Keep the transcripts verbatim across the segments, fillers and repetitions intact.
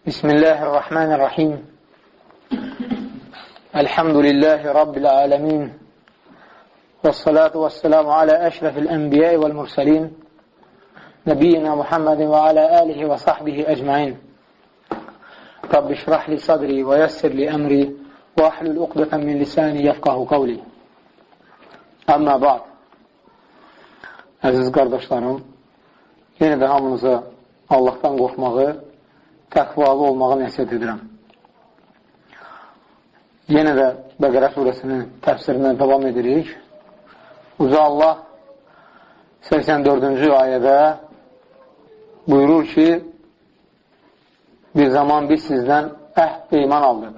Bismillahirrahmanirrahim. Elhamdülillahi Rabbil alemin. Vessalatu vesselamu ala eşrefil enbiyai vel mursalin. Nebiyyina Muhammedin ve ala alihi ve sahbihi ecmain. Rabbi şrahli sadri ve yessirli emri ve ahlul uqdeten min lisani yefkahu qavli. Amma ba'd. Əziz qardaşlarım, yenə də hamınıza Allahdan qorxmağı, təqvalı olmağı nəsiyyət edirəm. Yenə də Bəqərə surəsinin təfsirindən davam edirik. Uca Allah səksən dördüncü ayədə buyurur ki, bir zaman biz sizdən əhd peyman aldıq.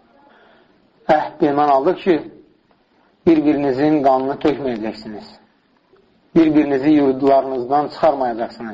Əhd peyman aldıq ki, bir-birinizin qanını tökməyəcəksiniz. Bir-birinizi yurdlarınızdan çıxarmayacaqsınız.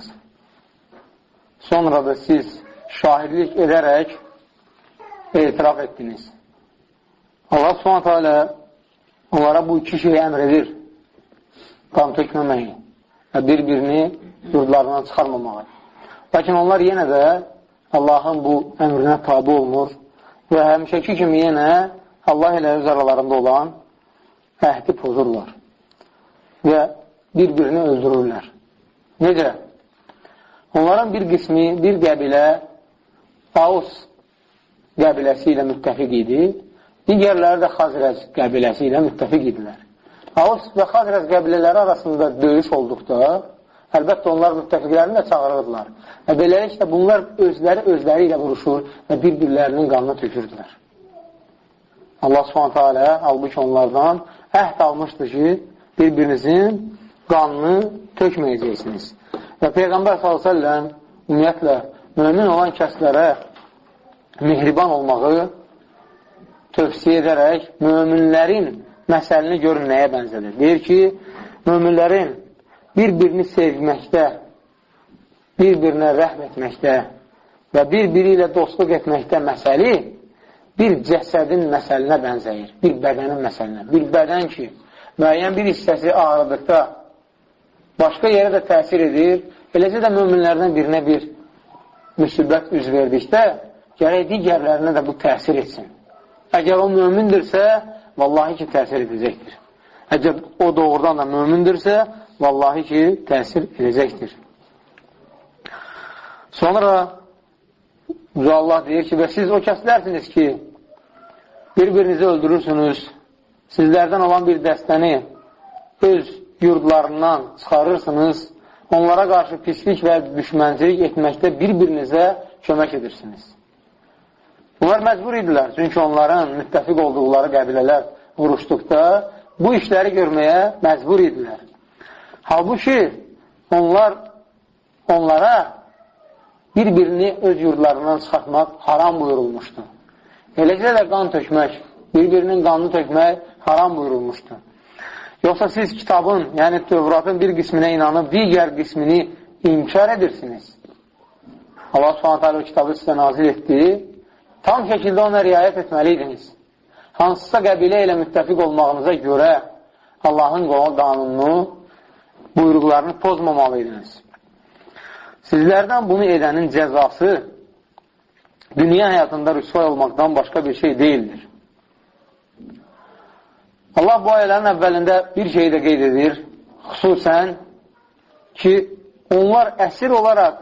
Sonra da siz şahidlik edərək etiraf etdiniz. Allah subhanət hələ onlara bu iki şeyi əmr edir. Qan tökməməyi və bir-birini yurdlarından çıxarmamağı. Lakin onlar yenə də Allahın bu əmrinə tabi olmur və həmişəki kimi yenə Allah ilə öz aralarında olan əhdi pozurlar və bir-birini öldürürlər. Necə? Onların bir qismi, bir qəbilə Aus qəbiləsi ilə müttəfiq idi, digərləri də Xazrəc qəbiləsi ilə müttəfiq idilər. Aus və Xazrəc qəbilələri arasında döyüş olduqda, əlbəttə onlar müttəfiqlərini də çağırırdılar. Və beləliklə bunlar özləri özləri ilə vuruşur və bir-birlərinin qanına tökürdülər. Allah subhanətə alə halbuki onlardan əhd almışdı ki, bir-birinizin qanını tökməyəcəksiniz. Və Peyğəmbər sallallahu əleyhi və səlləm ümumiyyətlə mömin olan kəslərə mehriban olmağı tövsiyə edərək möminlərin məsəlini görün nəyə bənzədir. Deyir ki, möminlərin bir-birini sevməkdə, bir-birinə rəhm etməkdə və bir-biri ilə dostluq etməkdə məsəli bir cəsədin məsəlinə bənzəyir, bir bədənin məsəlinə. Bir bədən ki, müəyyən bir hissəsi ağrıdıqda başqa yerə də təsir edir, eləcə də möminlərdən birinə bir müsibət üz verdikdə, gərək digərlərinə də bu təsir etsin. Əgər o mömindirsə, vallahi ki, təsir edəcəkdir. Əgər o doğrudan da mömindirsə, vallahi ki, təsir edəcəkdir. Sonra Allah deyir ki, və siz o kəslərsiniz ki, bir-birinizi öldürürsünüz, sizlərdən olan bir dəstəni öz yurdlarından çıxarırsınız, onlara qarşı pislik və düşməncilik etməkdə bir-birinizə kömək edirsiniz. Bunlar məcbur idilər, çünki onların müttəfiq olduqları qəbilələr vuruşduqda bu işləri görməyə məcbur idilər. Halbuki onlar onlara bir-birini öz yurdlarından çıxartmaq haram buyurulmuşdu. Eləcə də qan tökmək, bir-birinin qanını tökmək haram buyurulmuşdu. Yoxsa siz kitabın, yəni Tövratın bir qisminə inanıb, digər qismini inkar edirsiniz. Allah subhanət hələ o kitabı sizə nazil etdi. Tam şəkildə ona riayət etməliydiniz. Hansısa qəbilə ilə müttəfiq olmağınıza görə Allahın qanununu, buyruqlarını pozmamalıydınız. Sizlərdən bunu edənin cəzası dünya həyatında rüsvay olmaqdan başqa bir şey deyildir. Allah bu ayələrin əvvəlində bir şey də qeyd edir, xüsusən ki, onlar əsir olaraq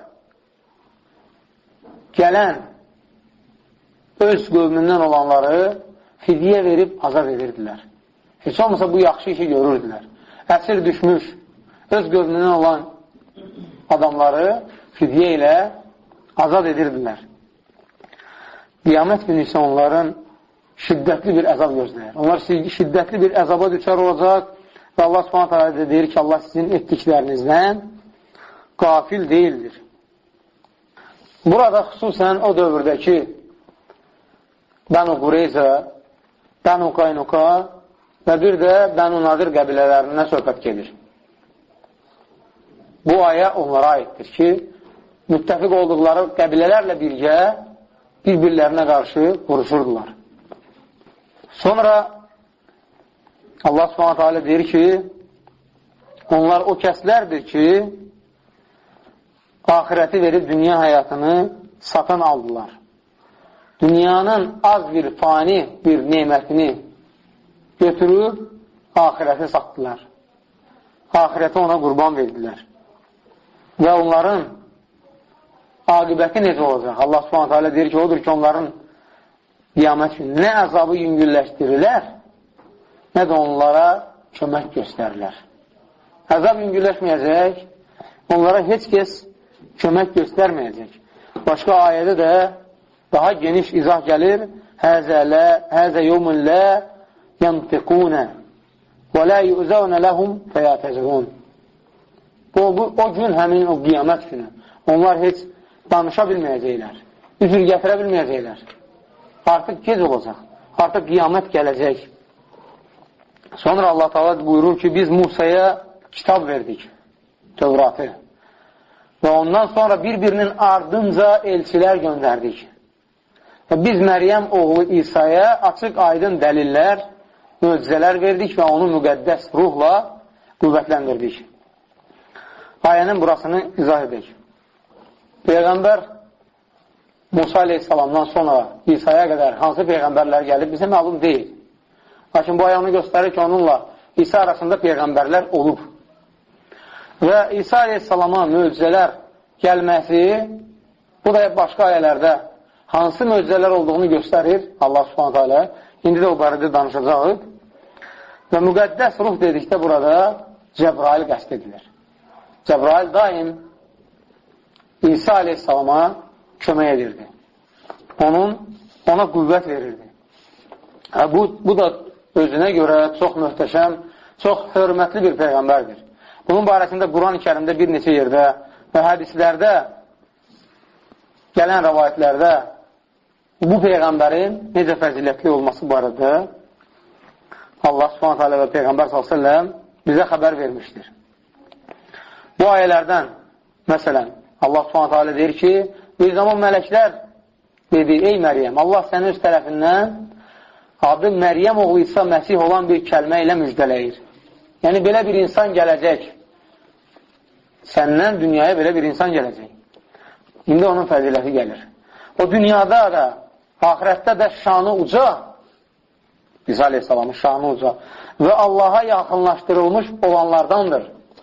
gələn öz qövmündən olanları fidyə verib azad edirdilər. Heç olmasa bu yaxşı işi görürdülər. Əsir düşmüş, öz qövmündən olan adamları fidyə ilə azad edirdilər. Qiyamət günü isə onların şiddətli bir əzab gözləyir. Onlar şiddətli bir əzaba düşər olacaq və Allah subhanət hələ deyir ki, Allah sizin etdiklərinizdən qafil deyildir. Burada xüsusən o dövrdəki Bənu Qureyza, Bənu Qaynuqa və bir də Bənu Nadir qəbilələrindən söhbət gedir. Bu ayə onlara aiddir ki, müttəfiq olduqları qəbilələrlə birgə bir-birlərinə qarşı vuruşurdular. Sonra Allah subhanət hələ deyir ki, onlar o kəslərdir ki, ahirəti verib dünya həyatını satın aldılar. dünyanın az bir fani bir nemətini götürüb ahirəti satdılar. Ahirəti ona qurban verdilər. Və onların aqibəti necə olacaq? Allah Subhanahu taala deyir ki, odur ki, onların qiyamət günü nə əzabı yüngülləşdirirlər, nə də onlara kömək göstərirlər. Əzab yüngülləşməyəcək, onlara heç kəs kömək göstərməyəcək. Başqa ayədə də daha geniş izah gəlir. Həzə lə, həzə yevmun lə yəntiqunə və lə yu'zəvnə ləhum fəyətəcəvun. O, o gün həmin o qiyamət günü. Onlar heç danışa bilməyəcəklər. Üzr gətirə bilməyəcəklər. Artıq gec olacaq. Artıq qiyamət gələcək. Sonra Allah Teala buyurur ki, biz Musaya kitab verdik. Tövratı. Və ondan sonra bir-birinin ardınca elçilər göndərdik. Və biz Məryəm oğlu İsa'ya açıq aydın dəlillər, möcüzələr verdik və onu müqəddəs ruhla qüvvətləndirdik. Ayənin burasını izah edək. Peyğəmbər Musa aleyhissalamdan sonra İsa'ya qədər hansı peyğəmbərlər gəlib bizə məlum deyil. Lakin bu ayəni göstərir ki, onunla İsa arasında peyğəmbərlər olub. Və İsa aleyhissalama möcüzələr gəlməsi, bu da başqa ayələrdə hansı möcüzələr olduğunu göstərir Allah Subhanahu taala. İndi də o barədə danışacağıq. Və müqəddəs ruh dedikdə burada Cəbrail qəsd edilir. Cəbrail daim İsa aleyhissalama kömək edirdi. Onun, ona qüvvət verirdi. Bu, bu da özünə görə çox möhtəşəm, çox hörmətli bir peyğəmbərdir. Bunun barəsində Quran-ı Kərimdə bir neçə yerdə və hədislərdə, gələn rəvayətlərdə bu peyğəmbərin necə fəzilətli olması barədə Allah Subhanahu taala və Peyğəmbər sallallahu əleyhi və səlləm bizə xəbər vermişdir. Bu ayələrdən, məsələn, Allah Subhanahu taala deyir ki, bir zaman mələklər dedi, ey Məryəm, Allah səni öz tərəfindən adı Məryəm oğlu İsa Məsih olan bir kəlmə ilə müjdələyir. Yəni, belə bir insan gələcək. Səndən dünyaya belə bir insan gələcək. İndi onun fəziləti gəlir. O dünyada da, ahirətdə də şanı uca, İsa aleyhissalamın şanı uca və Allaha yaxınlaşdırılmış olanlardandır.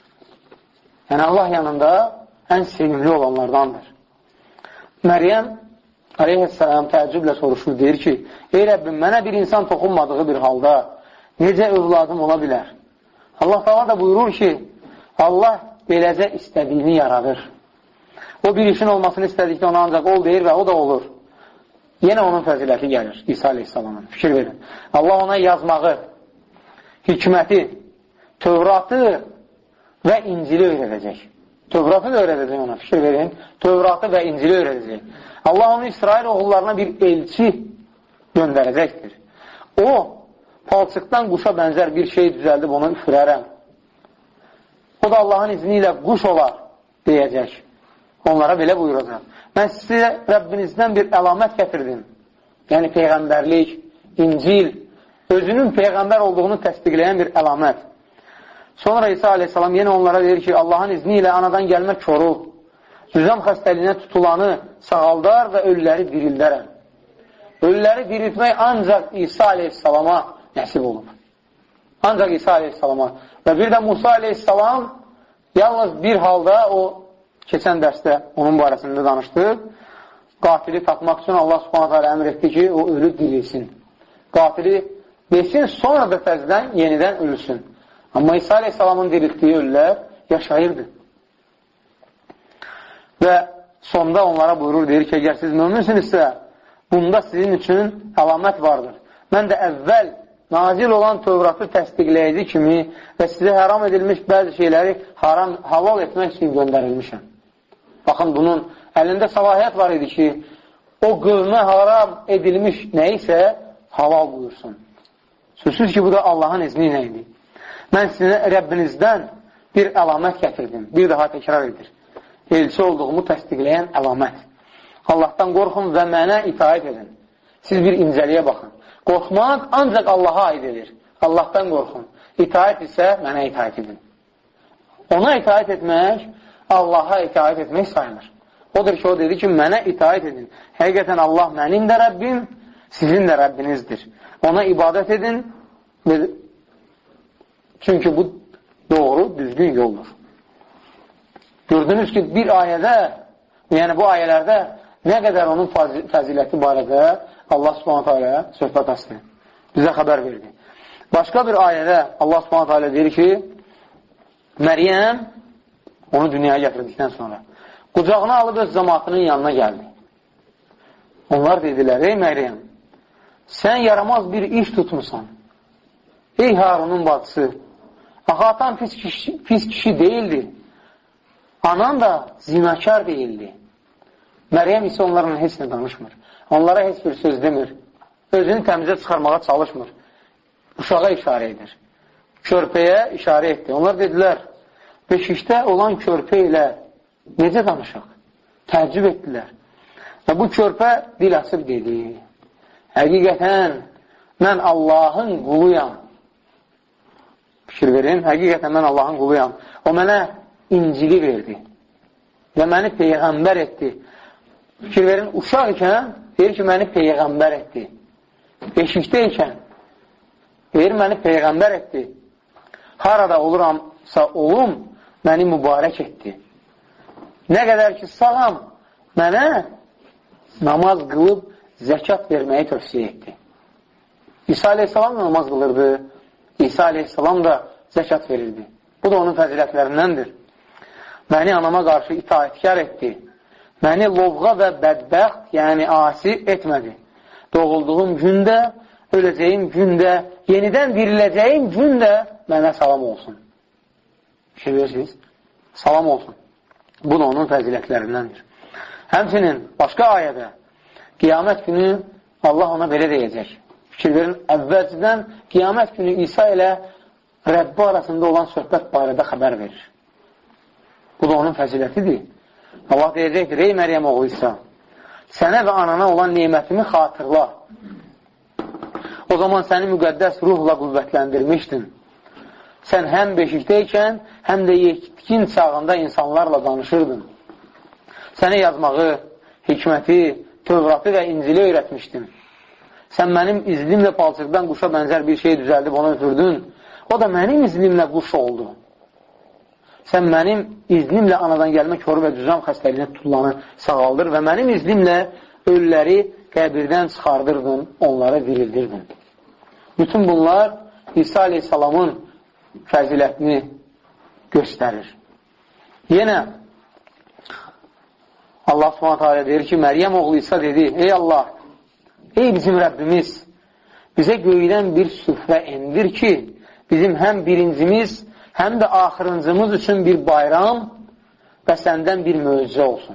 Yəni, Allah yanında ən sevimli olanlardandır. Məryəm aleyhissalam təəccüblə soruşur, deyir ki, ey Rəbbim, mənə bir insan toxunmadığı bir halda necə övladım ola bilər? Allah Teala da buyurur ki, Allah beləcə istədiyini yaradır. O bir işin olmasını istədikdə ona ancaq ol deyir və o da olur. Yenə onun fəziləti gəlir İsa aleyhissalamın. Fikir verin. Allah ona yazmağı, hikməti, Tövratı və İncili öyrədəcək. Tövratı da öyrədəcək ona. Fikir verin. Tövratı və İncili öyrədəcək. Allah onu İsrail oğullarına bir elçi göndərəcəkdir. O, palçıqdan quşa bənzər bir şey düzəldib onu üfürərəm. O da Allahın izni ilə quş olar deyəcək. Onlara belə buyuracaq. Mən sizə Rəbbinizdən bir əlamət gətirdim. Yəni Peyğəmbərlik, İncil, özünün Peyğəmbər olduğunu təsdiqləyən bir əlamət. Sonra İsa aleyhissalam yenə onlara deyir ki, Allahın izni ilə anadan gəlmə korul, züzəm xəstəliyinə tutulanı sağaldar və ölüləri dirildərəm. Ölüləri diriltmək ancaq İsa aleyhissalama nəsib olub. Ancaq İsa aleyhissalama. Və bir də Musa aleyhissalam yalnız bir halda o keçən dərsdə onun barəsində danışdıq. Qatili tapmaq üçün Allah Subhanahu taala əmr etdi ki, o ölü dirilsin. Qatili besin, sonra da təzdən yenidən ölüsün. Amma İsa aleyhissalamın diriltdiyi ölülər yaşayırdı. Və sonda onlara buyurur, deyir ki, əgər siz möminsinizsə, bunda sizin üçün əlamət vardır. Mən də əvvəl nazil olan Tövratı təsdiqləyici kimi və sizə haram edilmiş bəzi şeyləri haram, halal etmək üçün göndərilmişəm. Baxın, bunun əlində səlahiyyət var idi ki, o qövmə haram edilmiş nə isə halal buyursun. Sözsüz ki, bu da Allahın izni ilə idi. Mən sizə Rəbbinizdən bir əlamət gətirdim. Bir daha təkrar edir. Elçi olduğumu təsdiqləyən əlamət. Allahdan qorxun və mənə itaət edin. Siz bir incəliyə baxın. Qorxmaq ancaq Allaha aid edir. Allahdan qorxun. İtaət isə mənə itaət edin. Ona itaət etmək, Allaha itaət etmək sayılır. Odur ki, o dedi ki, mənə itaət edin. Həqiqətən Allah mənim də Rəbbim, sizin də Rəbbinizdir. Ona ibadət edin, çünki bu doğru, düzgün yoldur. Gördünüz ki, bir ayədə, yəni bu ayələrdə nə qədər onun fəziləti barədə Allah Subhanahu teala söhbət açdı. Bizə xəbər verdi. Başqa bir ayədə Allah Subhanahu teala deyir ki, Məryəm onu dünyaya gətirdikdən sonra qucağına alıb öz cəmaatının yanına gəldi. Onlar dedilər, ey Məryəm, sən yaramaz bir iş tutmusan. Ey Harunun bacısı, axı atan pis kişi, pis kişi değildi. Anan da zinakar değildi. Məryəm isə onlarla heç nə danışmır. Onlara heç bir söz demir. Özünü təmizə çıxarmağa çalışmır. Uşağa işarə edir. Körpəyə işarə etdi. Onlar dedilər, beşikdə olan körpə ilə necə danışaq? Təəccüb etdilər. Və bu körpə dil açıb dedi, həqiqətən mən Allahın quluyam. Fikir verin, həqiqətən mən Allahın quluyam. O mənə İncili verdi və məni peyğəmbər etdi. Fikir verin, uşaq ikən deyir ki, məni peyğəmbər etdi. Beşikdə ikən deyir, məni peyğəmbər etdi. Harada oluramsa olum, məni mübarək etdi. Nə qədər ki, sağam, mənə namaz qılıb zəkat verməyi tövsiyə etdi. İsa aleyhissalam da namaz qılırdı. İsa aleyhissalam da zəkat verirdi. Bu da onun fəzilətlərindəndir. Məni anama qarşı itaətkar etdi. Məni lovğa və bədbəxt, yəni asi etmədi. Doğulduğum gündə, öləcəyim gündə, yenidən diriləcəyim gündə mənə salam olsun. Şey verirsiniz? Salam olsun. Bu da onun fəzilətlərindəndir. Həmçinin başqa ayədə qiyamət günü Allah ona belə deyəcək. Fikir verin, əvvəlcədən qiyamət günü İsa ilə Rəbbi arasında olan söhbət barədə xəbər verir. Bu da onun fəzilətidir. Allah deyəcəkdir, ey Məryəm oğlu İsa, sənə və anana olan neymətimi xatırla. O zaman səni müqəddəs ruhla qüvvətləndirmişdim. Sən həm beşikdəykən, həm də yetkin çağında insanlarla danışırdın. Sənə yazmağı, hikməti, Tövratı və İncili öyrətmişdim. Sən mənim izlimlə palçıqdan quşa bənzər bir şey düzəldib onu ötürdün. O da mənim izlimlə quş oldu. Sən mənim iznimlə anadan gəlmə körü və düzam xəstəliyinə tutulanı sağaldır və mənim iznimlə ölüləri qəbirdən çıxardırdın, onları dirildirdin. Bütün bunlar İsa aleyhissalamın fəzilətini göstərir. Yenə Allah subhanətə alə deyir ki, Məryəm oğlu İsa dedi, ey Allah, ey bizim Rəbbimiz, bizə göydən bir süfrə endir ki, bizim həm birincimiz, həm də axırıncımız üçün bir bayram və səndən bir möcüzə olsun.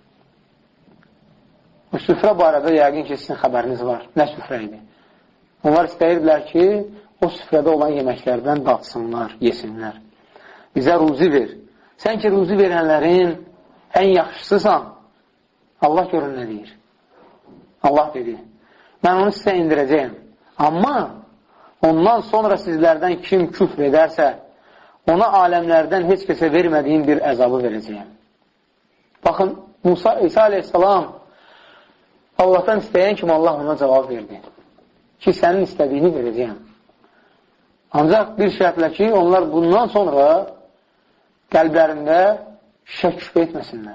Bu süfrə barədə yəqin ki, sizin xəbəriniz var. Nə süfrə idi? Onlar istəyirdilər ki, o süfrədə olan yeməklərdən datsınlar, yesinlər. Bizə ruzi ver. Sən ki, ruzi verənlərin ən yaxşısısan, Allah görün nə deyir. Allah dedi, mən onu sizə indirəcəyim. Amma ondan sonra sizlərdən kim küfr edərsə, ona aləmlərdən heç kəsə vermədiyim bir əzabı verəcəyim. Baxın, Musa, İsa aleyhissalam Allahdan istəyən kimi Allah ona cavab verdi. Ki, sənin istədiyini verəcəyim. Ancaq bir şərtlə ki, onlar bundan sonra qəlblərində şək şübhə etməsinlər.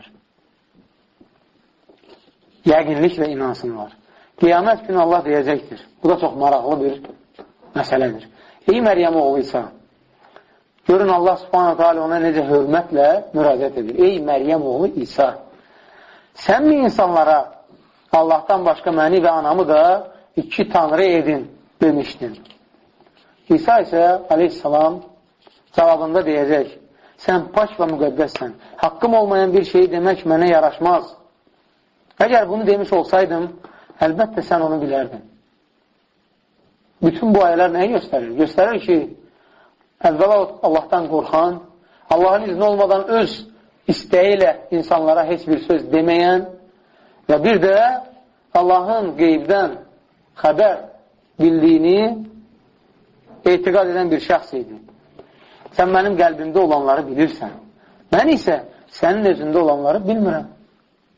Yəqinliklə inansınlar. Qiyamət günü Allah deyəcəkdir. Bu da çox maraqlı bir məsələdir. Ey Məryəm oğlu İsa, görün Allah subhanətə alə ona necə hörmətlə müraciət edir. Ey Məryəm oğlu İsa, sən mi insanlara Allahdan başqa məni və anamı da iki tanrı edin demişdin. İsa isə aleyhissalam cavabında deyəcək, sən pak və müqəddəssən, haqqım olmayan bir şeyi demək mənə yaraşmaz. Əgər bunu demiş olsaydım, əlbəttə sən onu bilərdin. Bütün bu ayələr nəyi göstərir? Göstərir ki, əvvəla Allahdan qorxan, Allahın izni olmadan öz istəyi ilə insanlara heç bir söz deməyən və bir də Allahın qeybdən xəbər bildiyini etiqad edən bir şəxs idi. Sən mənim qəlbimdə olanları bilirsən. Mən isə sənin özündə olanları bilmirəm.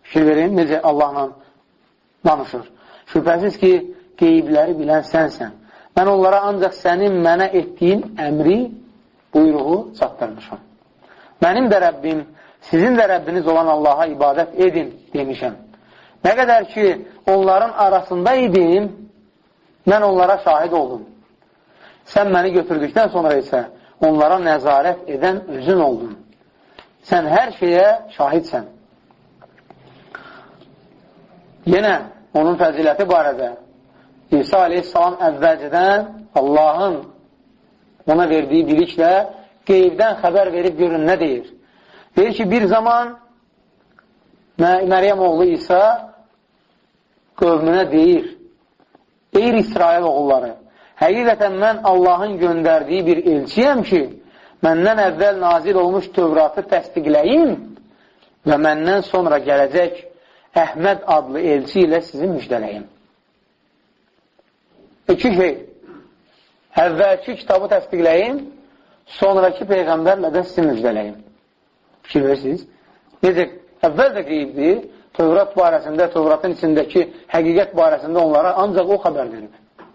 Fikir verin, necə Allahla danışır. Şübhəsiz ki, qeybləri bilən sənsən. Mən onlara ancaq sənin mənə etdiyin əmri, buyruğu çatdırmışam. Mənim də Rəbbim, sizin də Rəbbiniz olan Allaha ibadət edin demişəm. Nə qədər ki, onların arasında idim, mən onlara şahid oldum. Sən məni götürdükdən sonra isə onlara nəzarət edən özün oldun. Sən hər şeyə şahidsən. Yenə onun fəziləti barədə İsa aleyhissalam əvvəlcədən Allahın ona verdiyi biliklə qeybdən xəbər verib görün nə deyir. Deyir ki, bir zaman Məryəm oğlu İsa qövmünə deyir, deyir İsrail oğulları, həqiqətən mən Allahın göndərdiyi bir elçiyəm ki, məndən əvvəl nazil olmuş Tövratı təsdiqləyin və məndən sonra gələcək Əhməd adlı elçi ilə sizi müjdələyim. İki şey, əvvəlki kitabı təsdiqləyin, sonraki Peyğəmbərlə də sizi müjdələyim. Fikir verirsiniz? Necə, əvvəl də qeybdir, Tövrat barəsində, Tövratın içindəki həqiqət barəsində onlara ancaq o xəbər verib.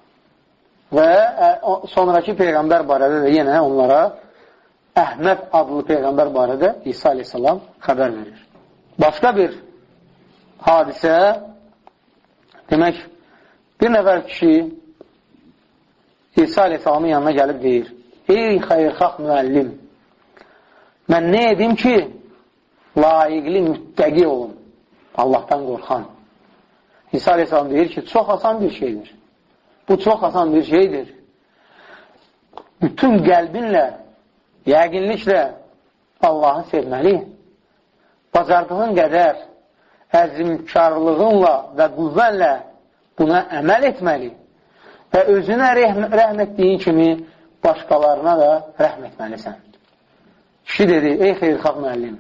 Və sonraki Peyğəmbər barədə də yenə onlara Əhməd adlı Peyğəmbər barədə İsa aleyhissalam xəbər verir. Başqa bir hadisə, demək, bir nəfər kişi İsa aleyhissalamın yanına gəlib deyir, ey xeyrxalq müəllim, mən nə edim ki, layiqli müttəqi olun, Allahdan qorxan. İsa aleyhissalam deyir ki, çox asan bir şeydir. Bu çox asan bir şeydir. Bütün qəlbinlə, yəqinliklə Allahı sevməli, bacardığın qədər əzimkarlığınla və qüvvənlə buna əməl etməli və özünə rəhm etdiyin kimi başqalarına da rəhm etməlisən. Kişi dedi, ey xeyrxalq müəllim,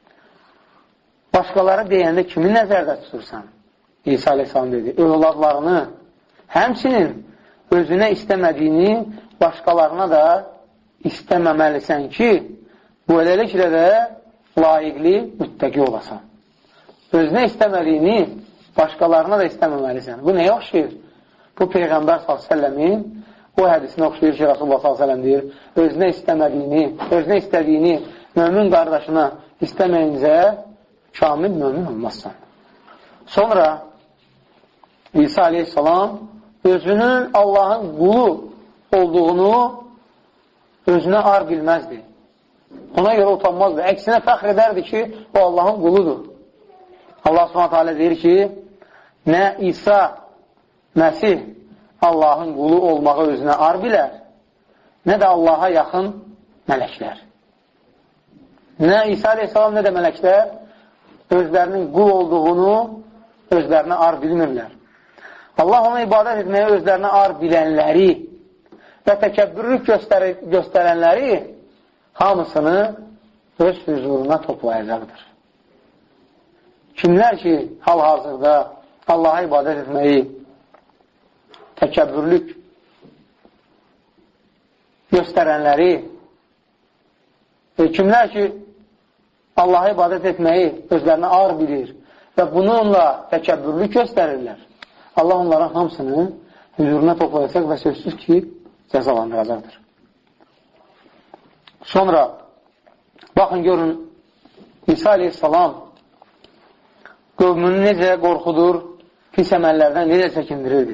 başqaları deyəndə kimi nəzərdə tutursan? İsa aleyhissalam dedi, övladlarını, həmçinin özünə istəmədiyini başqalarına da istəməməlisən ki, bu eləliklə də layiqli, müttəqi olasan. Özünə istəmədiyini başqalarına da istəməməlisən. Bu nəyə oxşayır? Bu Peyğəmbər sallallahu əleyhi və səlləmin o hədisini oxşayır ki, Rasulullah sallallahu əleyhi və səlləm deyir, özünə istəmədiyini, özünə istədiyini mömin qardaşına istəməyincə kamil mömin olmazsan. Sonra İsa aleyhissalam özünün Allahın qulu olduğunu özünə ar bilməzdi. Ona görə utanmazdı. Əksinə fəxr edərdi ki, o Allahın quludur. Allah subhanahu teala deyir ki, nə İsa Məsih Allahın qulu olmağı özünə ar bilər, nə də Allaha yaxın mələklər. Nə İsa aleyhissalam, nə də mələklər özlərinin qul olduğunu özlərinə ar bilmirlər. Allah ona ibadət etməyə özlərinə ar bilənləri və təkəbbürlük göstərənləri hamısını öz huzuruna toplayacaqdır. Kimlər ki, hal-hazırda Allaha ibadət etməyi təkəbbürlük göstərənləri və kimlər ki, Allaha ibadət etməyi özlərinə ar bilir və bununla təkəbbürlük göstərirlər, Allah onların hamısını huzuruna toplayacaq və sözsüz ki, cəzalandıracaqdır. Sonra, baxın, görün, İsa aleyhissalam qövmünü necə qorxudur, pis əməllərdən necə çəkindirirdi.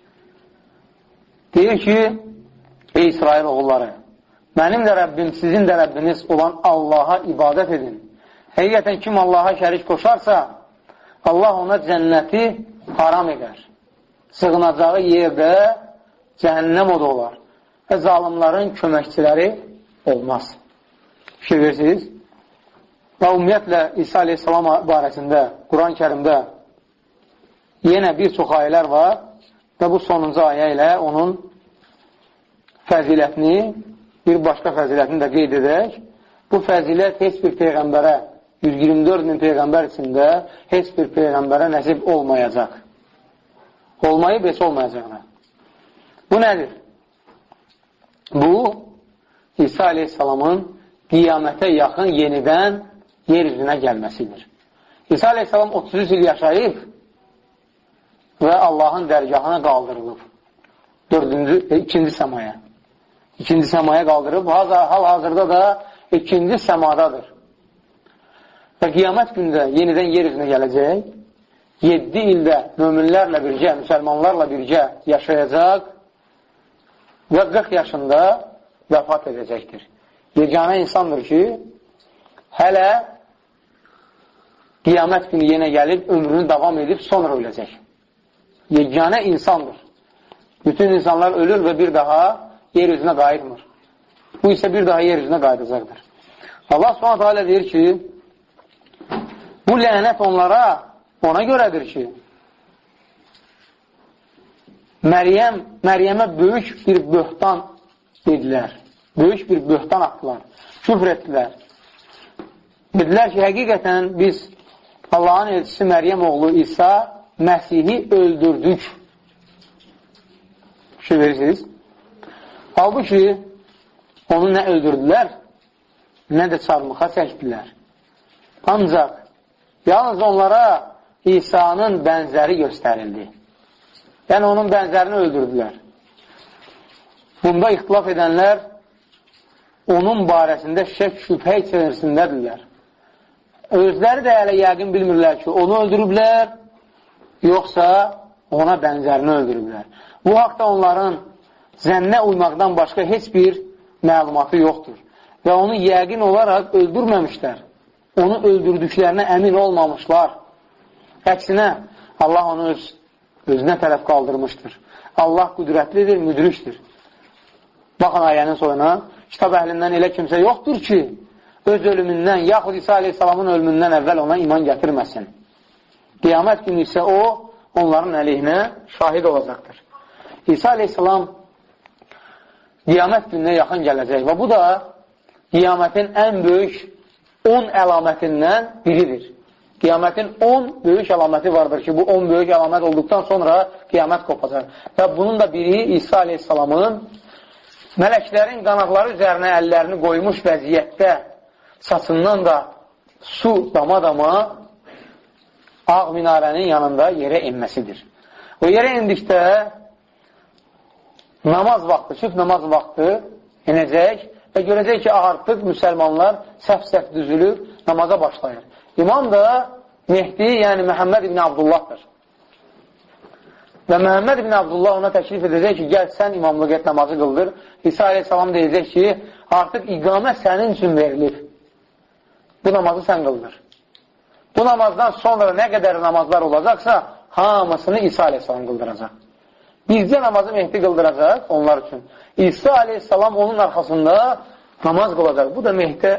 Deyir ki, ey İsrail oğulları, mənim də Rəbbim, sizin də Rəbbiniz olan Allaha ibadət edin. Həqiqətən kim Allaha şərik qoşarsa, Allah ona cənnəti haram edər. Sığınacağı yerdə cəhənnəm odu olar və zalimların köməkçiləri olmaz. Fikir verirsiniz? Və ümumiyyətlə İsa aleyhissalam barəsində Quran-ı Kərimdə yenə bir çox ayələr var və bu sonuncu ayə ilə onun fəzilətini, bir başqa fəzilətini də qeyd edək. Bu fəzilət heç bir Peyğəmbərə, yüz iyirmi dörd min Peyğəmbər içində heç bir Peyğəmbərə nəsib olmayacaq. Olmayıb, heç olmayacaqlar. Bu nədir? Bu, İsa aleyhissalamın qiyamətə yaxın yenidən yer üzünə gəlməsidir. İsa aleyhissalam otuz üç il yaşayıb və Allahın dərgahına qaldırılıb. Dördüncü, e, ikinci səmaya. İkinci səmaya qaldırıb, hal-hazırda da ikinci səmadadır. Və qiyamət gündə yenidən yer üzünə gələcək, yeddi ildə möminlərlə birgə, müsəlmanlarla birgə yaşayacaq və qırx yaşında vəfat edəcəkdir. Yeganə insandır ki, hələ qiyamət günü yenə gəlib, ömrünü davam edib, sonra öləcək. Yeganə insandır. Bütün insanlar ölür və bir daha yer üzünə qayıtmır. Bu isə bir daha yer üzünə qayıdacaqdır. Allah subhanahu teala deyir ki, bu lənət onlara ona görədir ki, Məryəm, Məryəmə böyük bir böhtan dedilər. Böyük bir böhtan atdılar. Küfr etdilər. Dedilər ki, həqiqətən biz Allahın elçisi Məryəm oğlu İsa Məsihi öldürdük. Şey verirsiniz. Halbuki onu nə öldürdülər, nə də çarmıxa çəkdilər. Ancaq yalnız onlara İsa'nın bənzəri göstərildi. Yəni onun bənzərini öldürdülər. Bunda ixtilaf edənlər onun barəsində şək şübhə içərisindədirlər. Özləri də hələ yəqin bilmirlər ki, onu öldürüblər, yoxsa ona bənzərini öldürüblər. Bu haqda onların zənnə uymaqdan başqa heç bir məlumatı yoxdur. Və onu yəqin olaraq öldürməmişlər. Onu öldürdüklərinə əmin olmamışlar. Əksinə, Allah onu öz, özünə tərəf qaldırmışdır. Allah qüdrətlidir, müdrikdir. Baxın ayənin soyuna, kitab əhlindən elə kimsə yoxdur ki, öz ölümündən, yaxud İsa aleyhissalamın ölümündən əvvəl ona iman gətirməsin. Qiyamət günü isə o, onların əleyhinə şahid olacaqdır. İsa aleyhissalam qiyamət gününə yaxın gələcək və bu da qiyamətin ən böyük on əlamətindən biridir. Qiyamətin on böyük əlaməti vardır ki, bu on böyük əlamət olduqdan sonra qiyamət qopacaq. Və bunun da biri İsa aleyhissalamın mələklərin qanaqları üzərinə əllərini qoymuş vəziyyətdə saçından da su dama-dama ağ minarənin yanında yerə inməsidir. O yerə indikdə namaz vaxtı, sübh namaz vaxtı inəcək və görəcək ki, artıq müsəlmanlar səhv-səhv düzülüb namaza başlayır. İmam da Mehdi, yəni Məhəmməd ibn Abdullahdır. Və Məhəmməd ibn Abdullah ona təklif edəcək ki, gəl sən imamlıq et, namazı qıldır. İsa aleyhissalam deyəcək ki, artıq iqamə sənin üçün verilir. Bu namazı sən qıldır. Bu namazdan sonra nə qədər namazlar olacaqsa, hamısını İsa aleyhissalam qıldıracaq. Bircə namazı Mehdi qıldıracaq onlar üçün. İsa aleyhissalam onun arxasında namaz qılacaq. Bu da Mehdi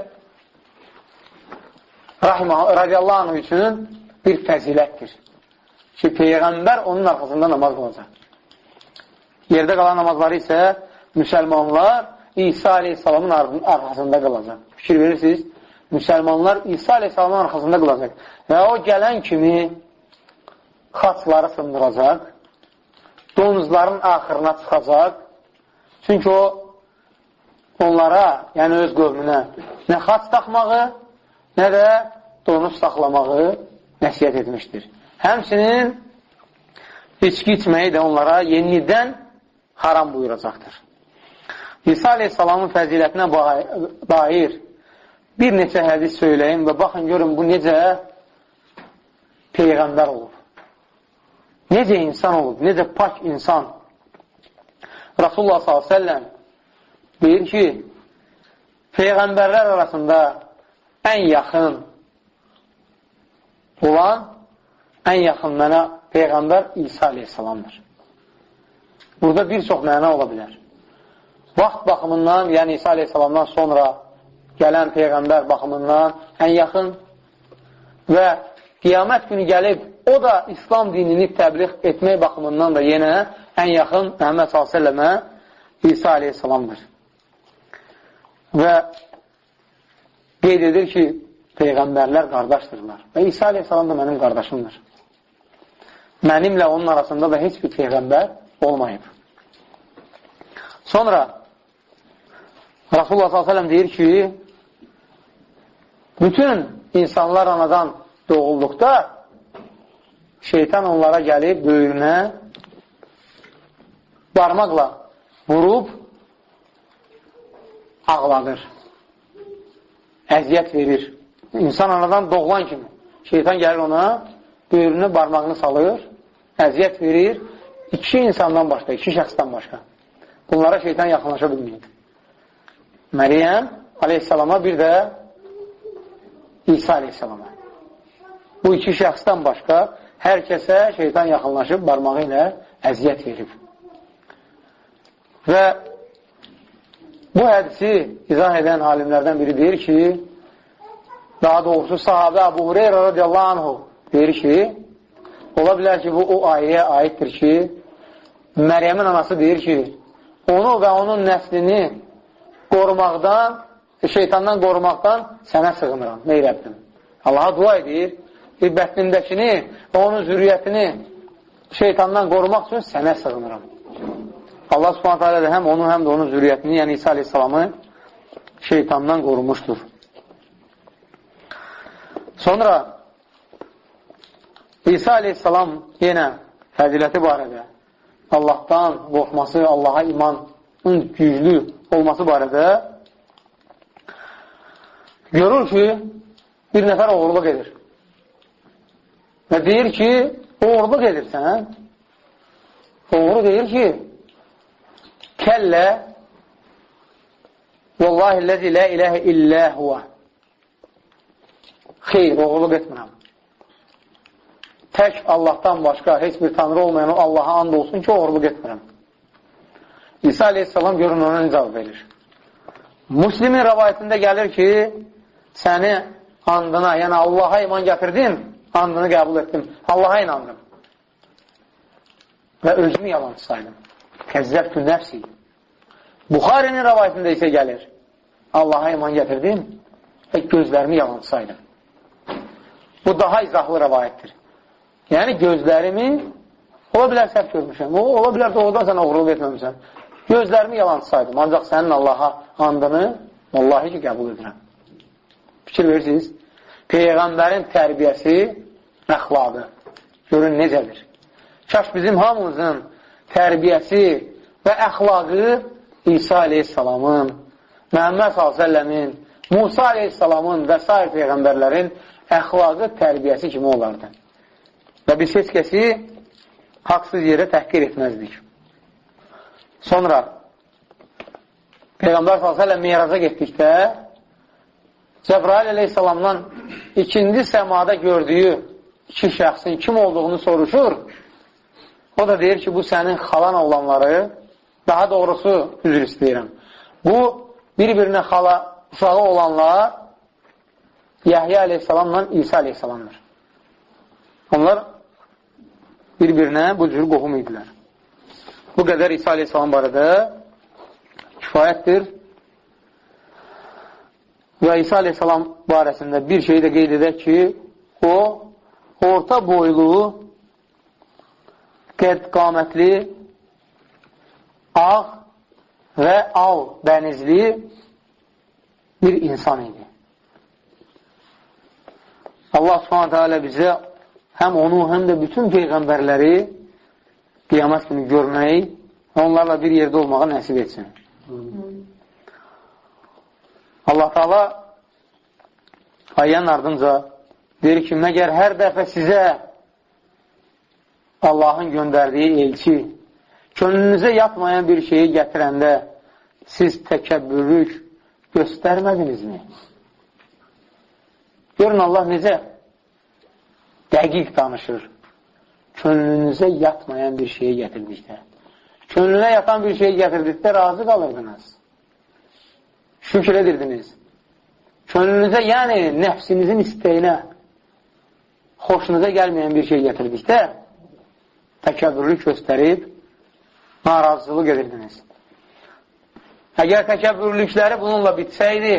radiyallahu anh üçün bir fəzilətdir. Ki, Peyğəmbər onun arxasında namaz qılacaq. Yerdə qalan namazları isə müsəlmanlar İsa aleyhissalamın arxasında qılacaq. Fikir verirsiniz, müsəlmanlar İsa aleyhissalamın arxasında qılacaq. Və o gələn kimi xaçları sındıracaq, donuzların axırına çıxacaq. Çünki o onlara, yəni öz qövmünə nə xaç taxmağı, nə də donuz saxlamağı nəsiyyət etmişdir. Həmçinin içki içməyi də onlara yenidən haram buyuracaqdır. İsa aleyhissalamın fəzilətinə dair bir neçə hədis söyləyim və baxın görün bu necə Peyğəmbər olub. Necə insan olub, necə pak insan. Rasulullah sallallahu aleyhi ve sellem deyir ki, Peyğəmbərlər arasında ən yaxın olan, ən yaxın mənə Peyğəmbər İsa aleyhissalamdır. Burada bir çox məna ola bilər. Vaxt baxımından, yəni İsa aleyhissalamdan sonra gələn Peyğəmbər baxımından ən yaxın və qiyamət günü gəlib, o da İslam dinini təbliğ etmək baxımından da yenə ən yaxın Məhəmməd sallallahu əleyhi və səlləmə İsa aleyhissalamdır. Və qeyd edir ki, Peyğəmbərlər qardaşdırlar. Və İsa aleyhissalam da mənim qardaşımdır. Mənimlə onun arasında da heç bir Peyğəmbər olmayıb. Sonra Rasulullah sallallahu əleyhi və səlləm deyir ki, bütün insanlar anadan doğulduqda şeytan onlara gəlib böyrünə barmaqla vurub ağladır, əziyyət verir. İnsan anadan doğulan kimi şeytan gəlir ona, böyrünə barmağını salır, əziyyət verir. İki insandan başqa, iki şəxsdən başqa. Bunlara şeytan yaxınlaşa bilməyir. Məryəm aleyhissalama, bir də İsa aleyhissalama. Bu iki şəxsdən başqa hər kəsə şeytan yaxınlaşıb barmağı ilə əziyyət verib. Və bu hədisi izah edən alimlərdən biri deyir ki, daha doğrusu sahabə Əbu Hüreyrə radiyallahu anhu deyir ki, ola bilər ki, bu o ayəyə aiddir ki, Məryəmin anası deyir ki, onu və onun nəslini qorumaqdan, şeytandan qorumaqdan sənə sığınıram, ey Rəbbim. Allaha dua edir, bətnindəkini və onun zürriyyətini şeytandan qorumaq üçün sənə sığınıram. Allah subhanətə alə də həm onu, həm də onun zürriyyətini, yəni İsa aleyhissalamı şeytandan qorumuşdur. Sonra İsa aleyhissalam yenə fəziləti barədə, Allahdan qorxması, Allaha imanın güclü olması barədə görür ki, bir nəfər oğurluq edir. Və deyir ki, oğurluq edirsən, oğru deyir ki, kəllə vallahi ləzi la iləhə illə huvə. Xeyr, oğurluq etmirəm. Tək Allahdan başqa heç bir tanrı olmayan o Allaha and olsun ki, oğurluq etmirəm. İsa aleyhissalam görün ona cavab verir. Müslimin rəvayətində gəlir ki, səni andına, yəni Allaha iman gətirdim, andını qəbul etdim, Allaha inandım. Və özümü yalancı saydım. Kəzzəbtü nəfsi. Buxarinin rəvayətində isə gəlir. Allaha iman gətirdim və gözlərimi yalancı saydım. Bu daha izahlı rəvayətdir. Yəni gözlərimi, ola bilər səhv görmüşəm, ola bilər doğrudan sən oğurluq etməmişsən. Gözlərimi yalancı saydım. Ancaq sənin Allaha andını vallahi ki, qəbul edirəm. Fikir verirsiniz, Peyğəmbərin tərbiyəsi, əxlaqı. Görün necədir? Kaş bizim hamımızın tərbiyəsi və əxlaqı İsa aleyhissalamın, Məhəmməd sallallahu əleyhi və səlləmin, Musa aleyhissalamın və s. Peyğəmbərlərin əxlaqı tərbiyəsi kimi olardı. Və biz heç kəsi haqsız yerə təhqir etməzdik. Sonra Peyğəmbər sallallahu əleyhi və səlləm meyraca getdikdə Cəbrail aleyhissalamdan ikinci səmada gördüyü iki şəxsin kim olduğunu soruşur. O da deyir ki, bu sənin xalan oğlanları, daha doğrusu üzr istəyirəm. Bu, bir-birinə xala uşağı olanlar Yəhya aleyhissalamla İsa aleyhissalamdır. Onlar bir-birinə bu cür qohum idilər. Bu qədər İsa aleyhissalam barədə kifayətdir. Və İsa aleyhissalam barəsində bir şey də qeyd edək ki, o, orta boylu, qədd-qamətli, ağ və al bənizli bir insan idi. Allah subhanətə alə bizə həm onu, həm də bütün peyğəmbərləri qiyamət günü görməyi, onlarla bir yerdə olmağa nəsib etsin. Allah Taala ayənin ardınca deyir ki, məgər hər dəfə sizə Allahın göndərdiyi elçi könlünüzə yatmayan bir şeyi gətirəndə siz təkəbbürlük göstərmədinizmi? Görün Allah necə dəqiq danışır. Könlünüzə yatmayan bir şeyi gətirdikdə. Könlünə yatan bir şeyi gətirdikdə razı qalırdınız. Şükür edirdiniz. Könlünüzə, yəni nəfsinizin istəyinə, xoşunuza gəlməyən bir şey gətirdikdə təkəbbürlük göstərib narazılıq edirdiniz. Əgər təkəbbürlükləri bununla bitsəydi,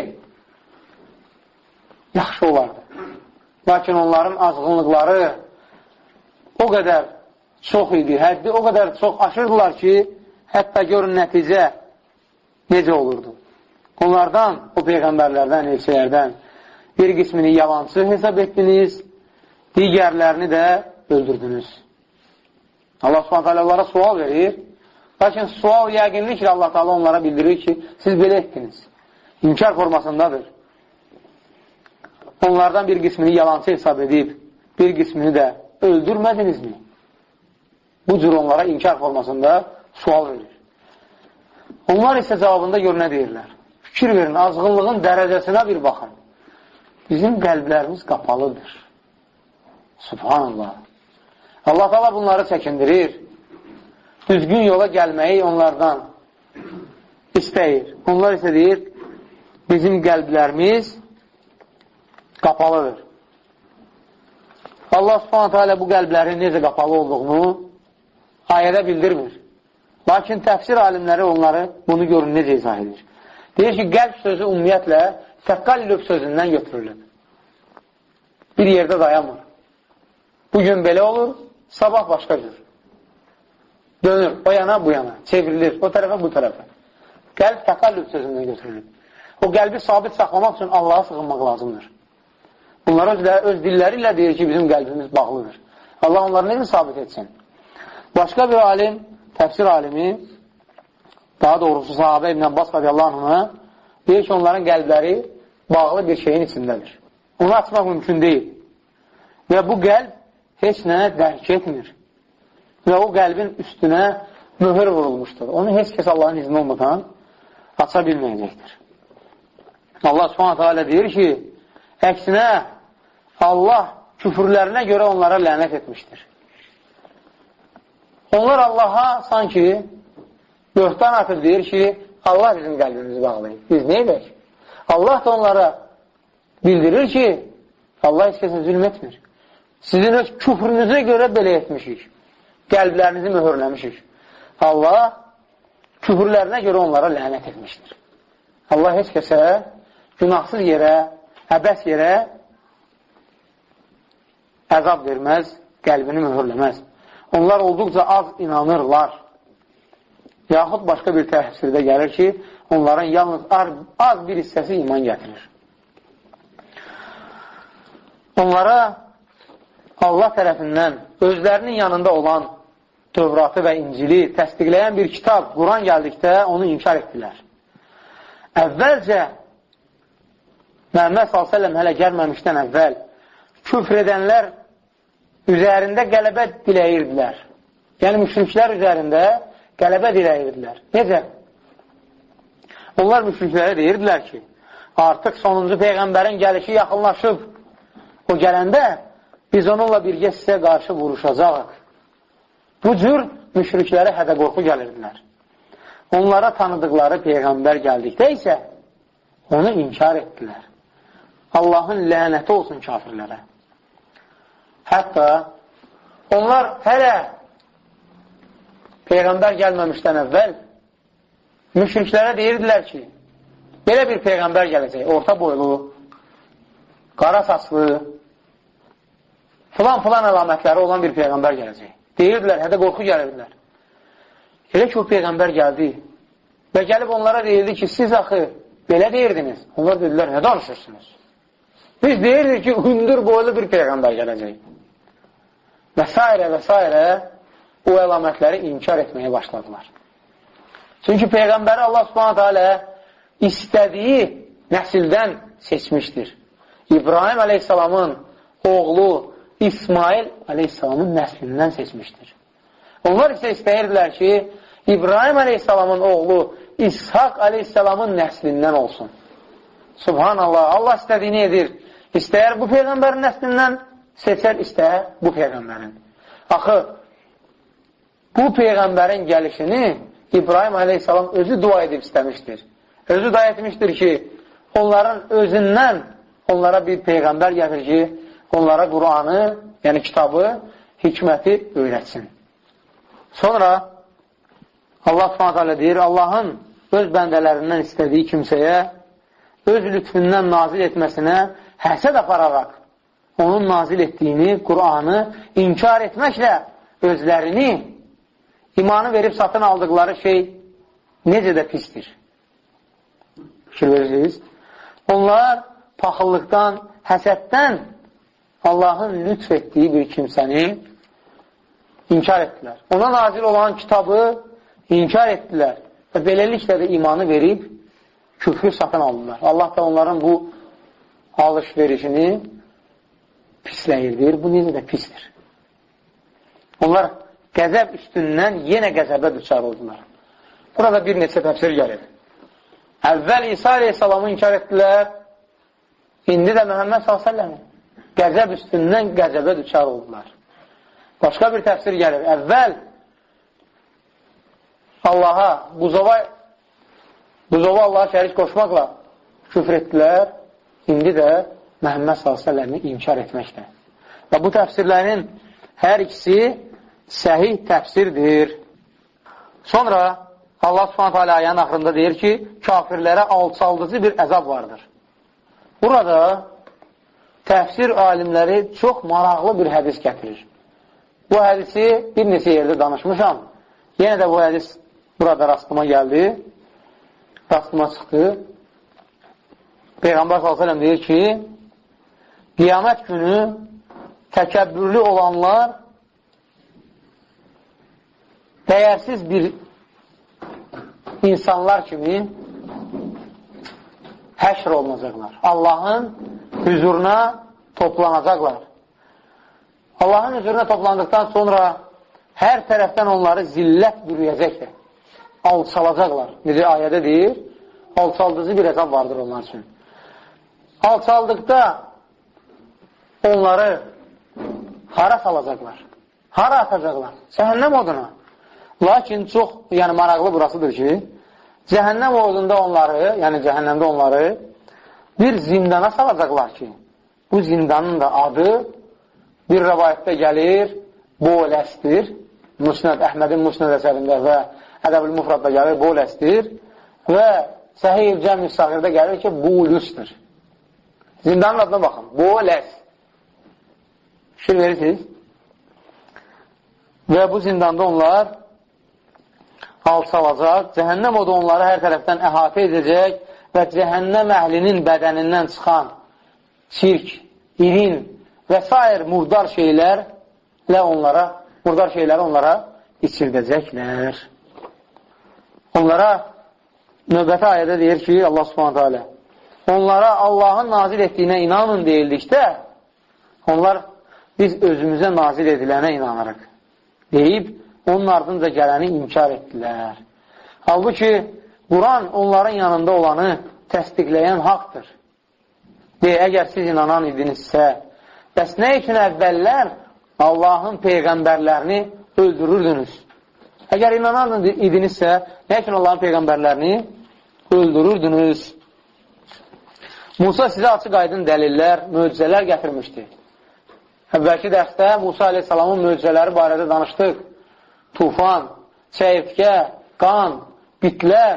yaxşı olardı. Lakin onların azğınlıqları o qədər çox idi, həddi o qədər çox aşırdılar ki, hətta görün nəticə necə olurdu. Onlardan, o peyğəmbərlərdən, elçilərdən bir qismini yalancı hesab etdiniz, digərlərini də öldürdünüz. Allah Subhanahu taala onlara sual verir. Lakin sual yəqinliklə Allah Taala onlara bildirir ki, siz belə etdiniz. İnkar formasındadır. Onlardan bir qismini yalancı hesab edib, bir qismini də öldürmədinizmi? Bu cür onlara inkar formasında sual verir. Onlar isə cavabında gör nə deyirlər. Fikir verin, azğınlığın dərəcəsinə bir baxın. Bizim qəlblərimiz qapalıdır. Subhanallah. Allah Taala bunları çəkindirir. Düzgün yola gəlməyi onlardan istəyir. Onlar isə deyir, bizim qəlblərimiz qapalıdır. Allah Subhanahu taala bu qəlblərin necə qapalı olduğunu ayədə bildirmir. Lakin təfsir alimləri onları bunu görün necə izah edir. Deyir ki, qəlb sözü ümumiyyətlə təqallüb sözündən götürülür. Bir yerdə dayanmır. Bugün belə olur, sabah başqa cür. Dönür, o yana, bu yana, çevrilir, o tərəfə, bu tərəfə. Qəlb təqallüb sözündən götürülür. O qəlbi sabit saxlamaq üçün Allaha sığınmaq lazımdır. Bunlar öz, öz dilləri ilə deyir ki, bizim qəlbimiz bağlıdır. Allah onları necə sabit etsin? Başqa bir alim, təfsir alimi, daha doğrusu sahabə İbn Abbas radiyallahu anhına deyir ki, onların qəlbləri bağlı bir şeyin içindədir. Onu açmaq mümkün deyil. Və bu qəlb heç nənə dərk etmir. Və o qəlbin üstünə möhür vurulmuşdur. Onu heç kəs Allahın izni olmadan aça bilməyəcəkdir. Allah Subhanahu taala deyir ki, əksinə Allah küfürlərinə görə onlara lənət etmişdir. Onlar Allaha sanki böhtan atıb deyir ki, Allah bizim qəlbimizi bağlayır. Biz nə edək? Allah da onlara bildirir ki, Allah heç kəsə zülm etmir. Sizin öz küfrünüzə görə belə etmişik. Qəlblərinizi möhürləmişik. Allah küfürlərinə görə onlara lənət etmişdir. Allah heç kəsə günahsız yerə, əbəs yerə əzab verməz, qəlbini möhürləməz. Onlar olduqca az inanırlar. Yaxud başqa bir təfsirdə gəlir ki, onların yalnız az bir hissəsi iman gətirir. Onlara Allah tərəfindən özlərinin yanında olan Tövratı və İncili təsdiqləyən bir kitab, Quran gəldikdə onu inkar etdilər. Əvvəlcə Məhəmməd sallallahu əleyhi və səlləm hələ gəlməmişdən əvvəl küfr edənlər üzərində qələbə diləyirdilər. Yəni, müşriklər üzərində qələbə diləyirdilər. Necə? Onlar müşriklərə deyirdilər ki, artıq sonuncu Peyğəmbərin gəlişi yaxınlaşıb. O gələndə biz onunla birgə sizə qarşı vuruşacaq. Bu cür müşriklərə hədə qorxu gəlirdilər. Onlara tanıdıqları Peyğəmbər gəldikdə isə onu inkar etdilər. Allahın lənəti olsun kafirlərə. Hətta onlar hələ Peyğəmbər gəlməmişdən əvvəl müşriklərə deyirdilər ki, belə bir Peyğəmbər gələcək, orta boylu, qara saçlı, filan-filan əlamətləri olan bir Peyğəmbər gələcək. Deyirdilər, hədə qorxu gəlirdilər. Elə ki, o Peyğəmbər gəldi və gəlib onlara deyildi ki, siz axı belə deyirdiniz. Onlar dedilər, nə danışırsınız? Biz deyirdik ki, hündür boylu bir Peyğəmbər gələcək. Və s. və s. o əlamətləri inkar etməyə başladılar. Çünki Peyğəmbəri Allah Subhanahu taala istədiyi nəsildən seçmişdir. İbrahim əleyhissalamın oğlu İsmail əleyhissalamın nəslindən seçmişdir. Onlar isə istəyirdilər ki, İbrahim əleyhissalamın oğlu İshak əleyhissalamın nəslindən olsun. Subhanallah, Allah istədiyini edir. İstəyər bu Peyğəmbərin nəslindən seçər, istəyər bu Peyğəmbərin. Axı, bu Peyğəmbərin gəlişini İbrahim əleyhissalam özü dua edib istəmişdir. Özü dua etmişdir ki, onların özündən onlara bir Peyğəmbər gəlir ki, onlara Qur'anı, yəni kitabı, hikməti öyrətsin. Sonra Allah Subhanahu taala deyir, Allahın öz bəndələrindən istədiyi kimsəyə öz lütfündən nazil etməsinə həsəd apararaq onun nazil etdiyini, Qur'anı inkar etməklə özlərini, imanı verib satın aldıqları şey necə də pistir. Fikir verirsiniz? Onlar paxıllıqdan, həsəddən Allahın lütf etdiyi bir kimsəni inkar etdilər. Ona nazil olan kitabı inkar etdilər və beləliklə də imanı verib küfrü satın aldılar. Allah da onların bu alış-verişini pisləyirdir. Bu necə də pisdir. Onlar qəzəb üstündən yenə qəzəbə düçar oldular. Burada bir neçə təfsir gəlir. Əvvəl İsa aleyhissalamı inkar etdilər, indi də Məhəmməd sallallahu əleyhi və səlləm qəzəb üstündən qəzəbə düçar oldular. Başqa bir təfsir gəlir. Əvvəl Allaha, buzova, buzova Allaha şərik qoşmaqla küfr etdilər, indi də Məhəmməd sallallahu əleyhi və səlləmi inkar etməklə. Və bu təfsirlərin hər ikisi səhih təfsirdir. Sonra Allah Subhanahu taala ayənin axırında deyir ki, kafirlərə alçaldıcı bir əzab vardır. Burada təfsir alimləri çox maraqlı bir hədis gətirir. Bu hədisi bir neçə yerdə danışmışam. Yenə də bu hədis burada rastıma gəldi. Rastıma çıxdı. Peyğəmbər sallallahu əleyhi və səlləm deyir ki, qiyamət günü təkəbbürlü olanlar dəyərsiz bir insanlar kimi həşr olunacaqlar. Allahın hüzuruna toplanacaqlar. Allahın hüzuruna toplandıqdan sonra hər tərəfdən onları zillət bürüyəcəkdir. Alçalacaqlar. Necə ayədə deyir, alçaldıcı bir əzab vardır onlar üçün. Alçaldıqda onları hara salacaqlar? Hara atacaqlar? Cəhənnəm oduna. Lakin çox, yəni maraqlı burasıdır ki, cəhənnəm odunda onları, yəni cəhənnəmdə onları bir zindana salacaqlar ki, bu zindanın da adı bir rəvayətdə gəlir, Boləsdir. Musnad, Əhmədin Musnad əsərində və Ədəb-ül Mufradda gəlir, Boləsdir və Səhih Cəm-i Sağirdə gəlir ki, Bulusdur. Zindanın adına baxın, Boləs. Fikir verirsiniz. Və bu zindanda onlar alçalacaq, cəhənnəm odu onları hər tərəfdən əhatə edəcək və cəhənnəm əhlinin bədənindən çıxan çirk, irin və s. murdar şeylərlə onlara, murdar şeyləri onlara içirdəcəklər. Onlara növbəti ayədə deyir ki, Allah Subhanahu taala onlara Allahın nazil etdiyinə inanın deyildikdə, onlar biz özümüzə nazil edilənə inanırıq deyib, onun ardınca gələni inkar etdilər. Halbuki, Quran onların yanında olanı təsdiqləyən haqdır. Deyə, əgər siz inanan idinizsə, bəs nə üçün əvvəllər Allahın peyğəmbərlərini öldürürdünüz? Əgər inanan idinizsə, nə üçün Allahın peyğəmbərlərini öldürürdünüz? Musa sizə açıq aydın dəlillər, möcüzələr gətirmişdi. Əvvəlki dərsdə Musa aleyhissalamın möcüzələri barədə danışdıq. Tufan, çəyirtkə, qan, bitlər,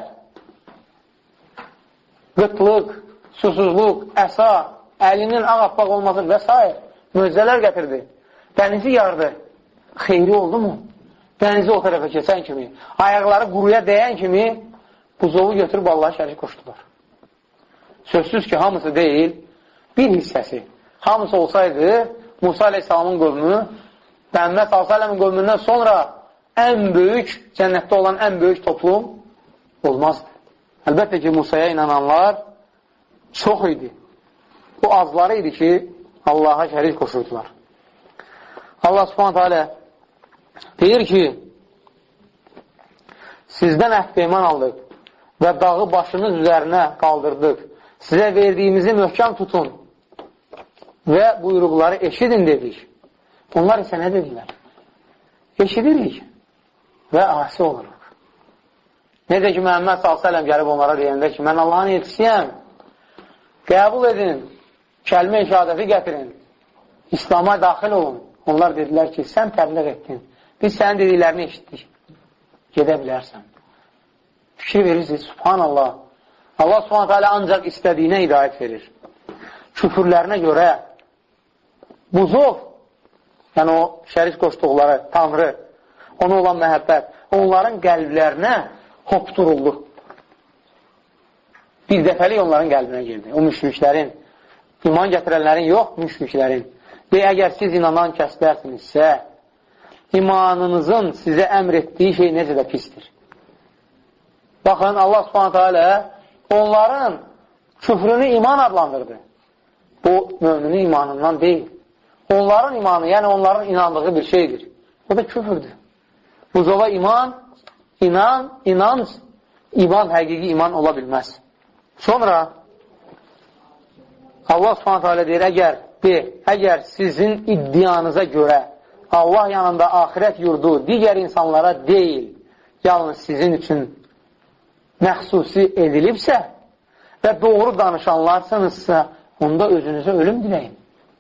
qıtlıq, susuzluq, əsa, əlinin ağappaq olması və s. möcüzələr gətirdi. Dənizi yardı. Xeyri oldu mu? Dənizi o tərəfə keçən kimi, ayaqları quruya dəyən kimi buzovu götürüb Allaha şərik qoşdular. Sözsüz ki, hamısı deyil, bir hissəsi. Hamısı olsaydı, Musa aleyhissalamın qövmü, Məhəmməd sallallahu əleyhi və səlləmin qövmündən sonra ən böyük, cənnətdə olan ən böyük toplum olmazdı. Əlbəttə ki, Musaya inananlar çox idi. Bu azları idi ki, Allaha şərik qoşurdular. Allah Subhanahu taala deyir ki, sizdən əhd-peyman aldıq və dağı başınız üzərinə qaldırdıq. Sizə verdiyimizi möhkəm tutun və buyruqları eşidin dedik. Onlar isə nə dedilər? Eşidirik və asi oluruq. Necə ki, Məhəmməd sallallahu əleyhi və səlləm gəlib onlara deyəndə ki, mən Allahın elçisiyəm, qəbul edin, kəlmə-i şəhadəti gətirin, İslam'a daxil olun. Onlar dedilər ki, sən təbliğ etdin, biz sənin dediklərini eşitdik, gedə bilərsən. Fikir verirsiniz, subhanallah. Allah subhanət hələ ancaq istədiyinə hidayət verir. Küfürlərinə görə buzov, yəni o şərik qoşduqları Tanrı, ona olan məhəbbət, onların qəlblərinə hopduruldu. Bir dəfəlik onların qəlbinə girdi. O müşriklərin, iman gətirənlərin yox, müşriklərin. Və əgər siz inanan kəslərsinizsə, imanınızın sizə əmr etdiyi şey necə də pisdir. Baxın, Allah Subhanahu teala onların küfrünü iman adlandırdı. Bu, müminin imanından deyil. Onların imanı, yəni onların inandığı bir şeydir. O da küfürdür. Buzova iman, inan, inanc, iman, həqiqi iman ola bilməz. Sonra Allah Subhanahu teala deyir, əgər, de, əgər sizin iddianıza görə Allah yanında axirət yurdu digər insanlara deyil, yalnız sizin üçün məxsusi edilibsə və doğru danışanlarsınızsa, onda özünüzə ölüm diləyin.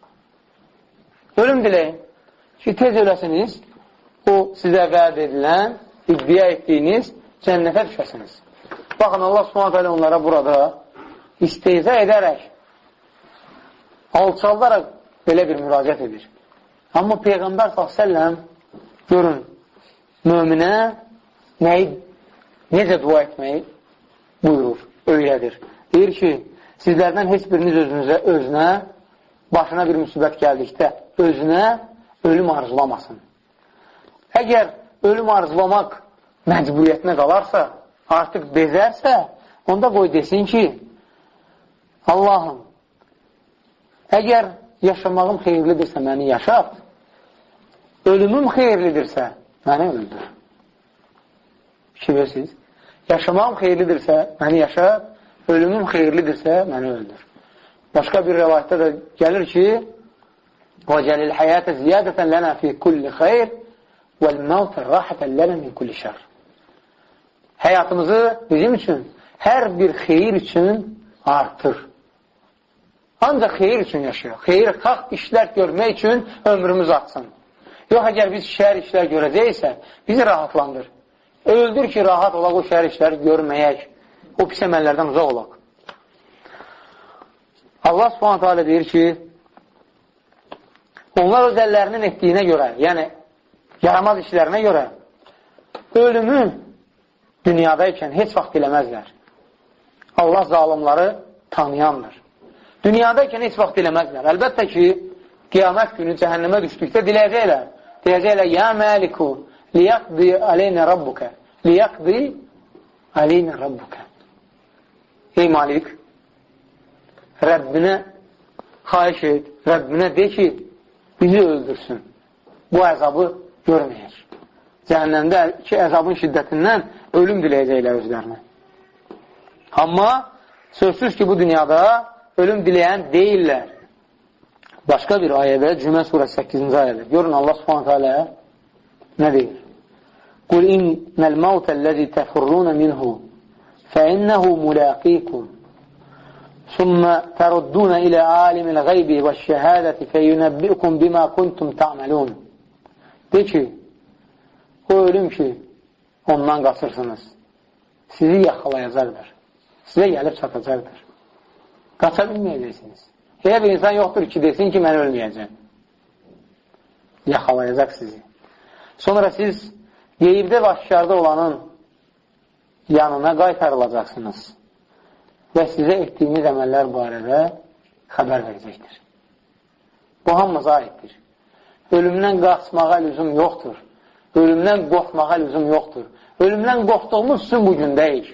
Ölüm diləyin ki, tez öləsiniz, o sizə vəd edilən, iddia etdiyiniz cənnətə düşəsiniz. Baxın, Allah Subhanahu teala onlara burada isteyza edərək, alçaldaraq belə bir müraciət edir. Amma Peyğəmbər sallallahu əleyhi və səlləm görün, möminə nəyi, necə dua etməyi buyurur, öyrədir. Deyir ki, sizlərdən heç biriniz özünüzə, özünə, başına bir müsibət gəldikdə, özünə ölüm arzulamasın. Əgər ölüm arzulamaq məcburiyyətinə qalarsa, artıq bezərsə, onda qoy desin ki, Allahım, əgər yaşamağım xeyirlidirsə, məni yaşat, ölümüm xeyirlidirsə, məni öldür. Fikir versiniz? Yaşamağım xeyirlidirsə, məni yaşat, ölümüm xeyirlidirsə, məni öldür. Başqa bir rəvayətdə də gəlir ki, وَجَلِ الْحَيَاةَ زِيَادَةً لَنَا فِي كُلِّ خَيْرٍ وَالْمَوْتَ رَاحَةً لَنَا مِنْ كُلِّ شَرٍ. Həyatımızı bizim üçün, hər bir xeyir üçün artır. Ancaq xeyir üçün yaşayaq. Xeyir, xalq işlər görmək üçün ömrümüz artsın. Yox, əgər biz şər işlər görəcəksə, bizi rahatlandır. Öldür ki, rahat olaq o şər işləri görməyək. O pis əməllərdən uzaq olaq. Allah Subhanahu teala deyir ki, onlar öz əllərinin etdiyinə görə, yəni yaramaz işlərinə görə ölümü dünyadaykən heç vaxt diləməzlər. Allah zalimları tanıyandır. Dünyadaykən heç vaxt diləməzlər. Əlbəttə ki, qiyamət günü cəhənnəmə düşdükdə diləyəcəklər. Deyəcəklər, ya məliku, liyaqdi aleynə rabbukə, liyaqdi aleynə rabbukə. Ey malik, Rəbbinə xahiş et, Rəbbinə de ki, bizi öldürsün. Bu əzabı görməyək. Cəhənnəmdə ki, əzabın şiddətindən ölüm diləyəcəklər özlərinə. Amma sözsüz ki, bu dünyada ölüm diləyən deyirlər. Başqa bir ayədə, Cümə surəsi səkkizinci ayədə. Görün, Allah Subhanahu teala nə deyir? Qul innəl mavtəl-ləzi təfurruna minhu fəinnəhu mulaqikum sümmə tərudduna ilə alimil qaybi və şəhədəti fəyunəbbikum bima kuntum ta'malun. De ki, o ölüm ki, ondan qaçırsınız. Sizi yaxalayacaqdır. Sizə gəlib çatacaqdır. Qaça bilməyəcəksiniz. Elə bir insan yoxdur ki, desin ki, mən ölməyəcəm. Yaxalayacaq sizi. Sonra siz qeybdə və aşkarda olanın yanına qaytarılacaqsınız və sizə etdiyiniz əməllər barədə xəbər verəcəkdir. Bu hamımıza aiddir. Ölümdən qaçmağa lüzum yoxdur. Ölümdən qorxmağa lüzum yoxdur. Ölümdən qorxduğumuz üçün bu gündəyik.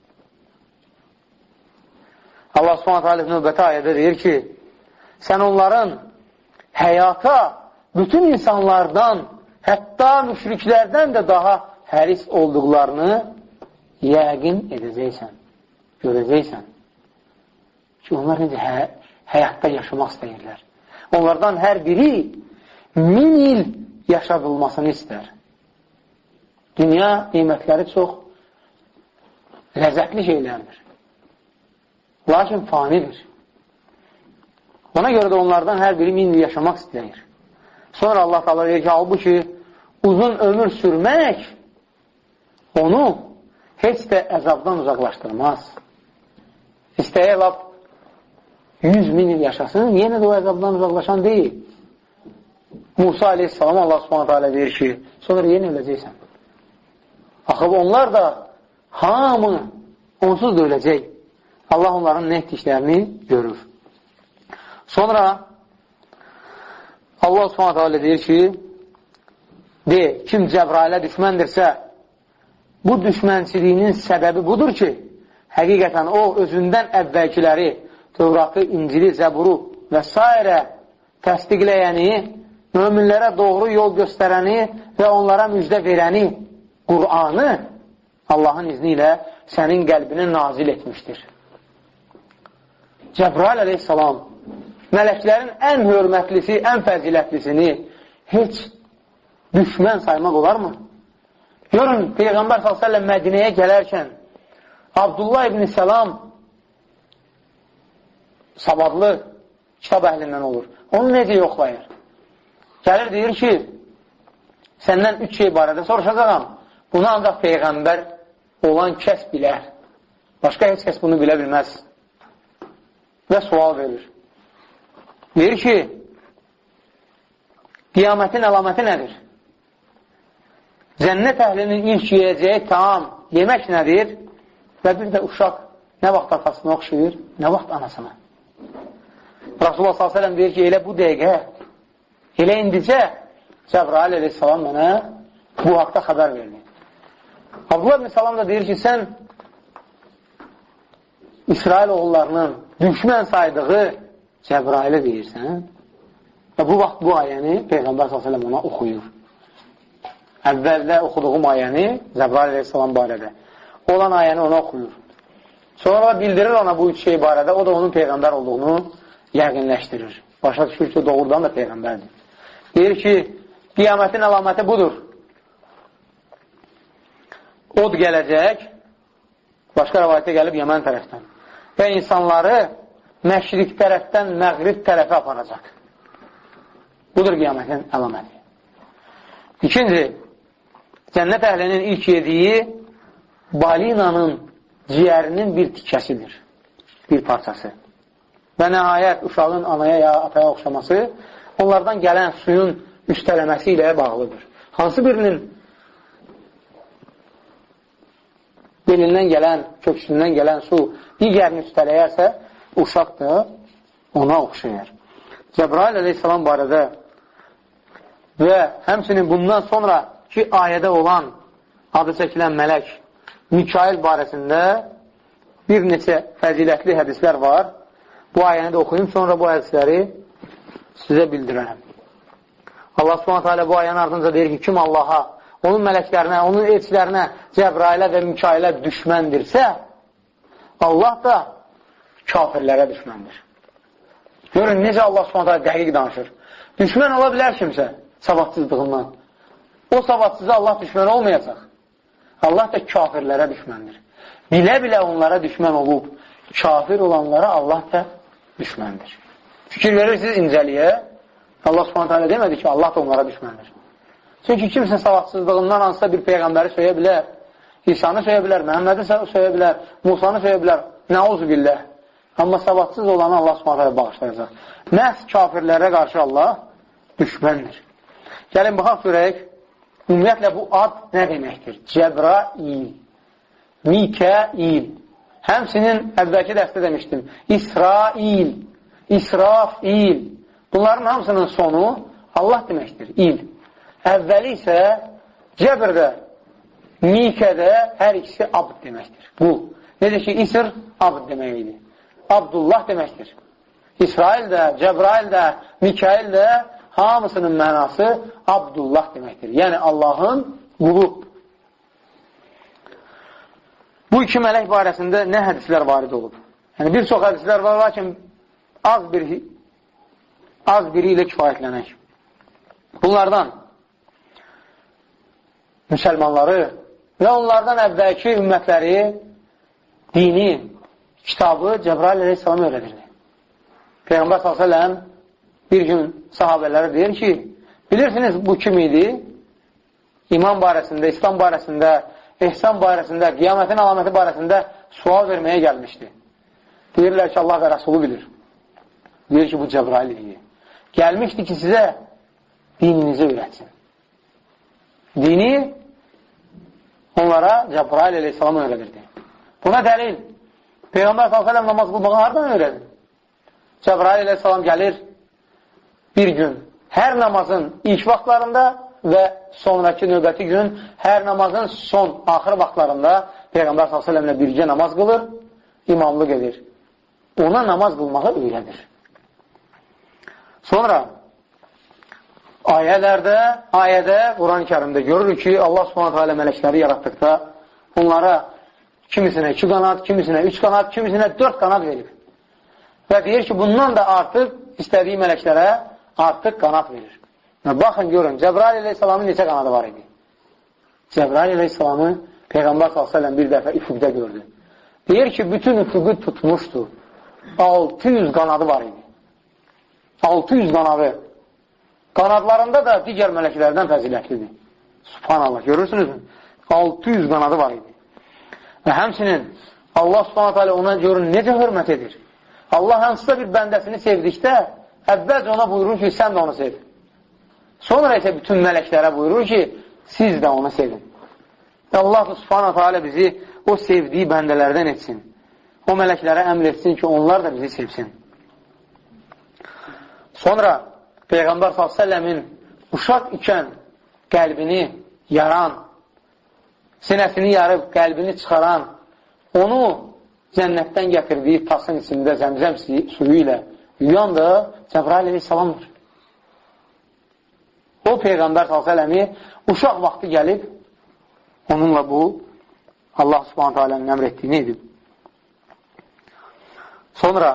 Allah Subhanahu teala növbəti ayədə deyir ki, sən onların həyata bütün insanlardan, hətta müşriklərdən də daha həris olduqlarını yəqin edəcəksən, görəcəksən. Ki, onlar necə hə həyatda yaşamaq istəyirlər. Onlardan hər biri min il yaşadılmasını istər. Dünya nimətləri çox ləzzətli şeylərdir. Lakin fanidir. Ona görə də onlardan hər biri min il yaşamaq istəyir. Sonra Allah Teala deyir ki, halbuki uzun ömür sürmək onu heç də əzabdan uzaqlaşdırmaz. İstəyə lap yüz min il yaşasın, yenə də o əzabdan uzaqlaşan deyil. Musa aleyhissalam Allah subhanahu teala deyir ki, sonra yenə öləcəksən. Axı onlar da hamı onsuz da öləcək. Allah onların nə etdiklərini görür. Sonra Allah Subhanahu taala deyir ki, de, kim Cəbrailə düşməndirsə, bu düşmənçiliyinin səbəbi budur ki, həqiqətən o özündən əvvəlkiləri, Tövratı, İncili, Zəburu və s. təsdiqləyəni, möminlərə doğru yol göstərəni və onlara müjdə verəni, Qur'anı Allahın izni ilə sənin qəlbini nazil etmişdir. Cəbrail əleyhissalam mələklərin ən hörmətlisi, ən fəzilətlisini heç düşmən saymaq olarmı? Görün, Peyğəmbər sallallahu əleyhi və səlləm Mədinəyə gələrkən Abdullah ibn Səlam savadlı kitab əhlindən olur. Onu necə yoxlayır? Gəlir, deyir ki, səndən üç şey barədə soruşacağam. Bunu ancaq Peyğəmbər olan kəs bilər. Başqa heç kəs bunu bilə bilməz. Və sual verir. Deyir ki, qiyamətin əlaməti nədir? Cənnət əhlinin ilk yiyəcəyi taam, yemək nədir? Və bir də uşaq nə vaxt atasına oxşayır, nə vaxt anasına. Rasulullah sallallahu əleyhi və səlləm deyir ki, elə bu dəqiqə, elə indicə Cəbrail əleyhissalam mənə bu haqda xəbər verdi. Abdullah ibn Salam da deyir ki, sən İsrail oğullarının düşmən saydığı Cəbraili deyirsən və bu vaxt bu ayəni Peyğəmbər sallallahu əleyhi və səlləm ona oxuyur. Əvvəldə oxuduğum ayəni Cəbrail əleyhissalam barədə olan ayəni ona oxuyur. Sonra bildirir ona bu üç şey barədə, o da onun Peyğəmbər olduğunu yəqinləşdirir. Başa düşür ki, doğrudan da Peyğəmbərdir. Deyir ki, qiyamətin əlaməti budur. Od gələcək, başqa rəvayətə gəlib Yəmən tərəfdən və insanları məşriq tərəfdən məğrib tərəfə aparacaq. Budur qiyamətin əlaməti. İkinci, cənnət əhlinin ilk yediyi balinanın ciyərinin bir tikəsidir, bir parçası. Və nəhayət uşağın anaya ya ataya oxşaması onlardan gələn suyun üstələməsi ilə bağlıdır. Hansı birinin belindən gələn, köksündən gələn su digərini üstələyərsə, uşaq da ona oxşayır. Cəbrail əleyhissalam barədə və həmçinin bundan sonraki ayədə olan adı çəkilən mələk Mikail barəsində bir neçə fəzilətli hədislər var. Bu ayəni də oxuyum, sonra bu hədisləri sizə bildirərəm. Allah Subhanahu taala bu ayənin ardınca deyir ki, kim Allaha, onun mələklərinə, onun elçilərinə, Cəbrailə və Mikailə düşməndirsə, Allah da kafirlərə düşməndir. Görün, necə Allah Subhanahu taala dəqiq danışır. Düşmən ola bilər kimsə, savadsızlığından. O savadsıza Allah düşmən olmayacaq. Allah da kafirlərə düşməndir. Bilə-bilə onlara düşmən olub, kafir olanlara Allah da düşməndir. Fikir verirsiniz incəliyə, Allah Subhanahu taala demədi ki, Allah da onlara düşməndir. Çünki kimsə savadsızlığından hansısa bir peyğəmbəri söyə bilər, İsa'nı söyə bilər, Məhəmmədi söyə bilər, Musanı söyə bilər, nəuzu billah. Amma savadsız olanı Allah Subhanahu taala bağışlayacaq. Məhz kafirlərə qarşı Allah düşməndir. Gəlin, baxaq görək, ümumiyyətlə bu ad nə deməkdir? Cəbrail, Mikail, həmsinin əvvəlki dərsdə demişdim, İsrail, İsrafil, bunların hamısının sonu Allah deməkdir, il. Əvvəli isə Cəbrdə, Mikədə hər ikisi abd deməkdir. Qul. Necə ki, İsr abd demək idi. Abdullah deməkdir. İsrail də, Cəbrail də, Mikail də hamısının mənası Abdullah deməkdir. Yəni Allahın qulu. Bu iki mələk barəsində nə hədislər varid olub? Yəni bir çox hədislər var, lakin az bir az biri ilə kifayətlənək. Bunlardan müsəlmanları və onlardan əvvəlki ümmətləri dini, kitabı Cəbrail əleyhissalam öyrədirdi. Peyğəmbər sallallahu əleyhi və səlləm bir gün sahabələrə deyir ki, bilirsiniz bu kim idi? İman barəsində, İslam barəsində, ehsan barəsində, qiyamətin əlaməti barəsində sual verməyə gəlmişdi. Deyirlər ki, Allah və Rəsulu bilir. Deyir ki, bu Cəbrail idi. Gəlmişdi ki, sizə dininizi öyrətsin. Dini onlara Cəbrail əleyhissalam öyrədirdi. Buna dəlil, Peyğəmbər sallallahu əleyhi və səlləm namaz qılmağı hardan öyrədir? Cəbrail əleyhissalam gəlir bir gün hər namazın ilk vaxtlarında və sonraki növbəti gün hər namazın son, axır vaxtlarında Peyğəmbər sallallahu əleyhi və səlləmlə birgə namaz qılır, imamlıq edir. Ona namaz qılmağı öyrədir. Sonra ayələrdə, ayədə, Quran-ı Kərimdə görürük ki, Allah Subhanahu taala mələkləri yaratdıqda onlara kimisinə iki qanad, kimisinə üç qanad, kimisinə dörd qanad verir. Və deyir ki, bundan da artıq istədiyi mələklərə artıq qanad verir. Və baxın, görün, Cəbrail əleyhissalamın neçə qanadı var idi? Cəbrail əleyhissalamı Peyğəmbər sallallahu əleyhi və səlləm bir dəfə üfüqdə gördü. Deyir ki, bütün üfüqü tutmuşdu. altı yüz qanadı var idi. altı yüz qanadı. Qanadlarında da digər mələklərdən fəzilətlidir. Subhanallah, görürsünüzmü? altı yüz qanadı var idi. Və həmçinin Allah subhanət hələ ona görün necə hörmət edir. Allah hansısa bir bəndəsini sevdikdə əvvəlcə ona buyurur ki, sən də onu sev. Sonra isə bütün mələklərə buyurur ki, siz də onu sevin. Allah subhanət hələ bizi o sevdiyi bəndələrdən etsin. O mələklərə əmr etsin ki, onlar da bizi sevsin. Sonra Peyğəmbər sallallahu əleyhi və səlləmin uşaq ikən qəlbini yaran, sinəsini yarıb, qəlbini çıxaran, onu cənnətdən gətirdiyi tasın içində zəmzəm suyu ilə yuyan da Cəbrail əleyhissalamdır. O Peyğəmbər sallallahu əleyhi və səlləmi uşaq vaxtı gəlib, onunla bu Allah subhanət aləmin əmr etdiyini edib. Sonra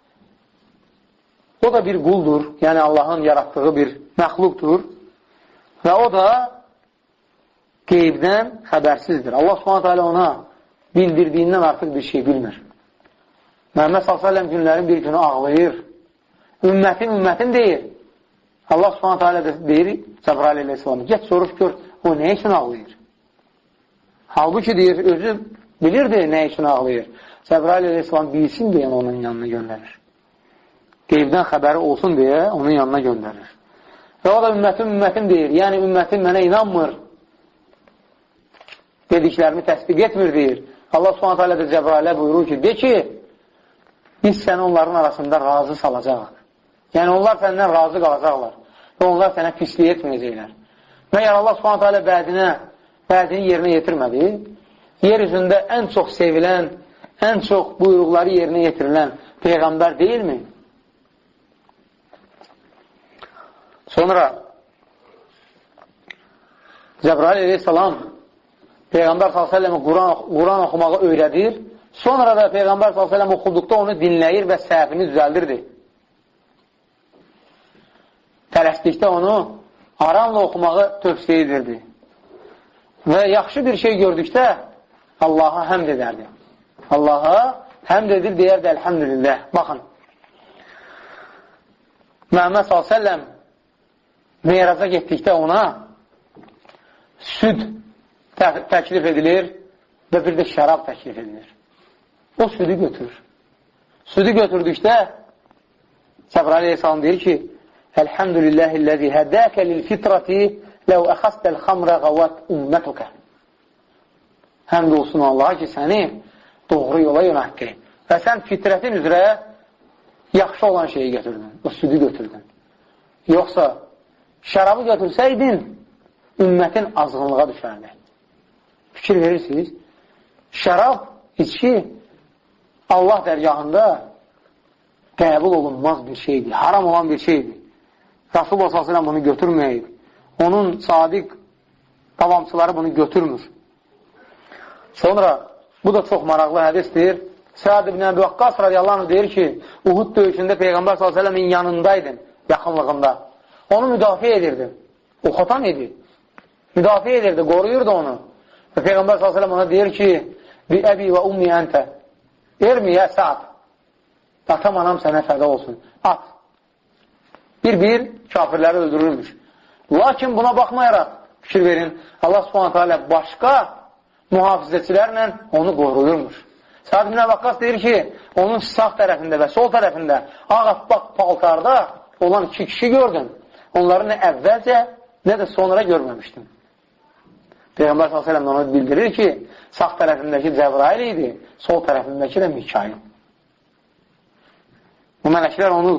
o da bir quldur, yəni Allahın yaratdığı bir məxluqdur və o da qeybdən xəbərsizdir. Allah subhanət hələ ona bildirdiyindən artıq bir şey bilmir. Məhəmməd sallallahu əleyhi və səlləm günlərin bir günü ağlayır. Ümmətin, ümmətin deyir. Allah subhanət hələ deyir Cəbrail əleyhissalam, get soruş gör, o nə üçün ağlayır? Halbuki deyir, özü bilirdi nə üçün ağlayır. Cəbrail əleyhissalam bilsin deyə onun yanına göndərir. Qeybdən xəbəri olsun deyə onun yanına göndərir. Və o da ümmətim, ümmətim deyir. Yəni, ümmətim mənə inanmır. Dediklərimi təsdiq etmir, deyir. Allah subhanət hələ də Cəbrailə buyurur ki, de ki, biz səni onların arasında razı salacaq. Yəni, onlar səndən razı qalacaqlar. Və onlar sənə pislik etməyəcəklər. Məyər Allah subhanət hələ bədinə, bədini yerinə yetirmədi. Yer üzündə ən çox sevilən, ən çox buyruqları yerinə yetirilən Peyğəmbər deyilmi? Sonra Cəbrail əleyhissalam Peyğəmbər sallallahu əleyhi və səlləm Quran, Quran oxumağı öyrədir. Sonra da Peyğəmbər sallallahu əleyhi və səlləm oxuduqda onu dinləyir və səhvini düzəldirdi. Tələsdikdə onu aramla oxumağı tövsiyə edirdi. Və yaxşı bir şey gördükdə Allaha həmd edərdi. Allaha həmd edir, deyərdi, əlhəmdülillah. Baxın, Məhəmməd sallallahu əleyhi və səlləm Meyraca getdikdə ona süd təklif edilir və bir də şərab təklif edilir. O südü götürür. Südü götürdükdə Cəbrail əleyhissalam deyir ki, Əlhəmdülilləhilləzi hədəkə lil-fitrati ləv əxəstəl xamrə qəvat ümmətükə. Həmd olsun Allaha ki, səni doğru yola yönətdi. Və sən fitrətin üzrə yaxşı olan şeyi götürdün, o südü götürdün. Yoxsa şərabı götürsəydin, ümmətin azğınlığa düşərdi. Fikir verirsiniz, şərab, içki Allah dərgahında qəbul olunmaz bir şeydir, haram olan bir şeydir. Rasulullah sallallahu əleyhi və səlləm bunu götürməyib. Onun sadiq davamçıları bunu götürmür. Sonra, bu da çox maraqlı hədisdir. Səad ibn Əbi Vaqqas radiyallahu anh deyir ki, Uhud döyüşündə Peyğəmbər sallallahu əleyhi və səlləmin yanındaydın, yaxınlığında. Onu müdafiə edirdi. O xatan idi. Müdafiə edirdi, qoruyurdu onu. Və Peyğəmbər sallallahu əleyhi və səlləm ona deyir ki, bi əbi və ummi əntə, ermiyə Səad, atam anam sənə fəda olsun, at. Bir-bir kafirləri öldürülmüş. Lakin buna baxmayaraq, fikir verin, Allah subhanətə alə başqa mühafizəçilərlə onu qoruyurmuş. Səad ibn Əbi Vaqqas deyir ki, onun sağ tərəfində və sol tərəfində ağappaq paltarda olan iki kişi gördüm. Onları nə əvvəlcə, nə də sonra görməmişdim. Peyğəmbər sallallahu əleyhi və səlləm onu bildirir ki, sağ tərəfindəki Cəbrail idi, sol tərəfindəki də Mikail. Bu mələklər onu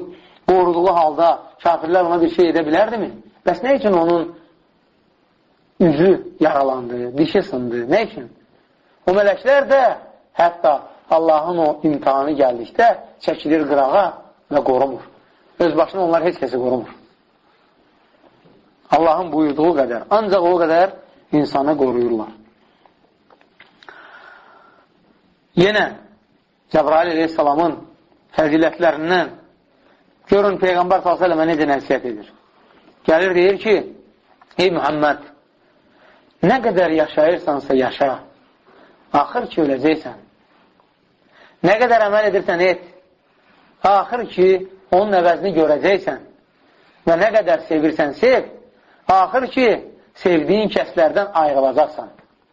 qoruduğu halda kafirlər ona bir şey edə bilərdimi? Bəs nə üçün onun üzü yaralandı, dişi sındı? Nə üçün? O mələklər də hətta Allahın o imtihanı gəldikdə çəkilir qırağa və qorumur. Öz başına onlar heç kəsi qorumur. Allahın buyurduğu qədər, ancaq o qədər insanı qoruyurlar. Yenə Cəbrail əleyhissalamın fəzilətlərindən görün Peyğəmbər sallallahu əleyhi və səlləm necə nəsihət edir. Gəlir deyir ki, ey Muhammed, nə qədər yaşayırsansa yaşa, axır ki öləcəksən. Nə qədər əməl edirsən et, axır ki onun əvəzini görəcəksən və nə qədər sevirsən sev, axır ki sevdiyin kəslərdən ayrılacaqsan.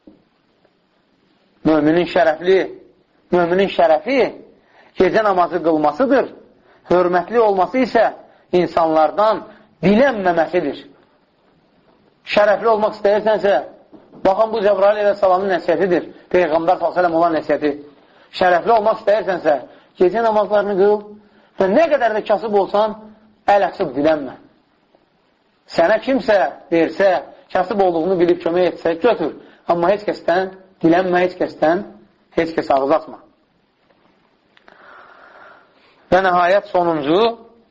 Müminin şərəfli, müminin şərəfi gecə namazı qılmasıdır, hörmətli olması isə insanlardan dilənməməsidir. Şərəfli olmaq istəyirsənsə, baxın bu Cəbrail əleyhissalamın nəsiyyətidir, Peyğəmbər sallallahu əleyhi və səlləm olan nəsiyyəti. Şərəfli olmaq istəyirsənsə, gecə namazlarını qıl və nə qədər də kasıb olsan, əl açıb dilənmə. Sənə kimsə versə, kasıb olduğunu bilib kömək etsə, götür. Amma heç kəsdən dilənmə, heç kəsdən, heç kəs ağız açma. Və nəhayət sonuncu,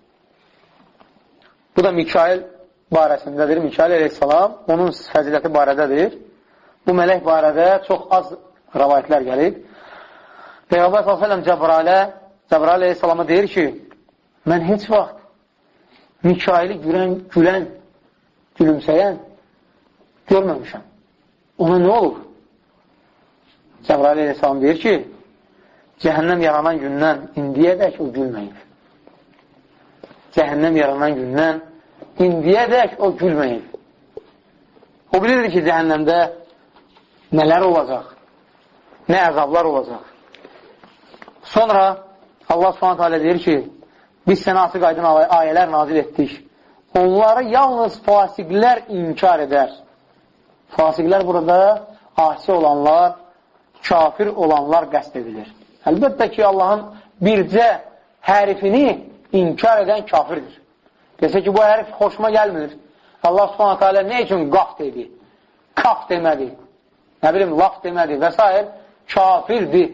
bu da Mikail barəsindədir. Mikail əleyhissalam, onun fəziləti barədədir. Bu mələk barədə çox az rəvayətlər gəlib. Peyğəmbər sallallahu əleyhi və səlləm Cəbrailə, Cəbrail əleyhissalama deyir ki, mən heç vaxt Mikaili gülən, gülən, gülümsəyən görməmişəm. Ona nə olur? Cəbrail əleyhissalam deyir ki, cəhənnəm yaranan gündən indiyədək o gülməyib. Cəhənnəm yaranan gündən indiyədək o gülməyib. O bilirdi ki, cəhənnəmdə nələr olacaq, nə əzablar olacaq. Sonra Allah subhanahu teala deyir ki, biz sənə açıq aydın ayələr nazil etdik. Onları yalnız fasiqlər inkar edər. Fasiqlər burada asi olanlar, kafir olanlar qəsd edilir. Əlbəttə ki, Allahın bircə hərifini inkar edən kafirdir. Desə ki, bu hərif xoşuma gəlmir. Allah subhanahu teala nə üçün qaf dedi? Kaf demədi. Nə bilim, laf demədi və s. Kafirdir.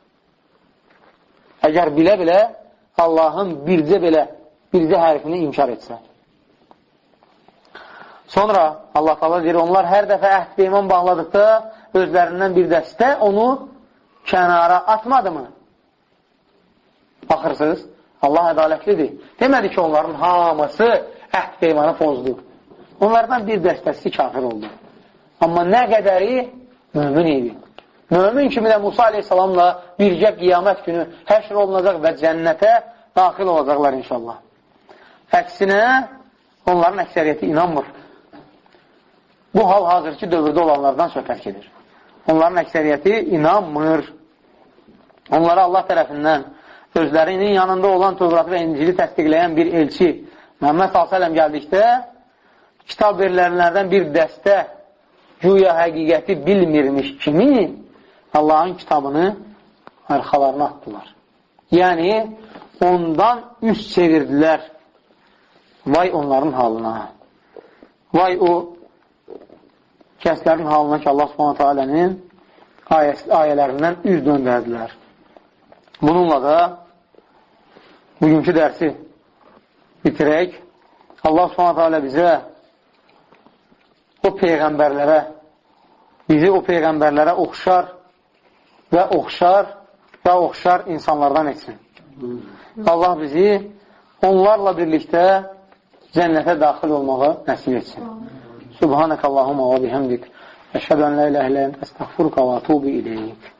Əgər bilə-bilə Allahın bircə belə, bircə hərfini inkar etsə. Sonra Allah Teala deyir, onlar hər dəfə əhd peyman bağladıqda özlərindən bir dəstə onu kənara atmadı mı? Baxırsınız, Allah ədalətlidir. Demədi ki, onların hamısı əhd peymanı pozdu. Onlardan bir dəstəsi kafir oldu. Amma nə qədəri mömin idi. Mömin kimi də Musa aleyhissalamla bircə qiyamət günü həşr olunacaq və cənnətə daxil olacaqlar inşallah. Əksinə, onların əksəriyyəti inanmır. Bu hal hazırki dövrdə olanlardan söhbət gedir. Onların əksəriyyəti inanmır. Onlara Allah tərəfindən özlərinin yanında olan Tövratı və İncili təsdiqləyən bir elçi Məhəmməd sallallahu əleyhi və səlləm gəldikdə kitab verilərlərdən bir dəstə güya həqiqəti bilmirmiş kimi Allahın kitabını arxalarına atdılar. Yəni, ondan üst çevirdilər. Vay onların halına. Vay o kəslərin halına ki, Allah subhanahu teala'nın ayələrindən üz döndərdilər. Bununla da bugünkü dərsi bitirək. Allah subhanahu teala bizə o peyğəmbərlərə bizi o peyğəmbərlərə oxşar və oxşar və oxşar insanlardan etsin. Allah bizi onlarla birlikdə cənnətə daxil olmağı nəsib etsin. Subhanəkəllahumma və bihamdik. Əşhədən la iləhə illən əstəğfiruka və atubu ileyk.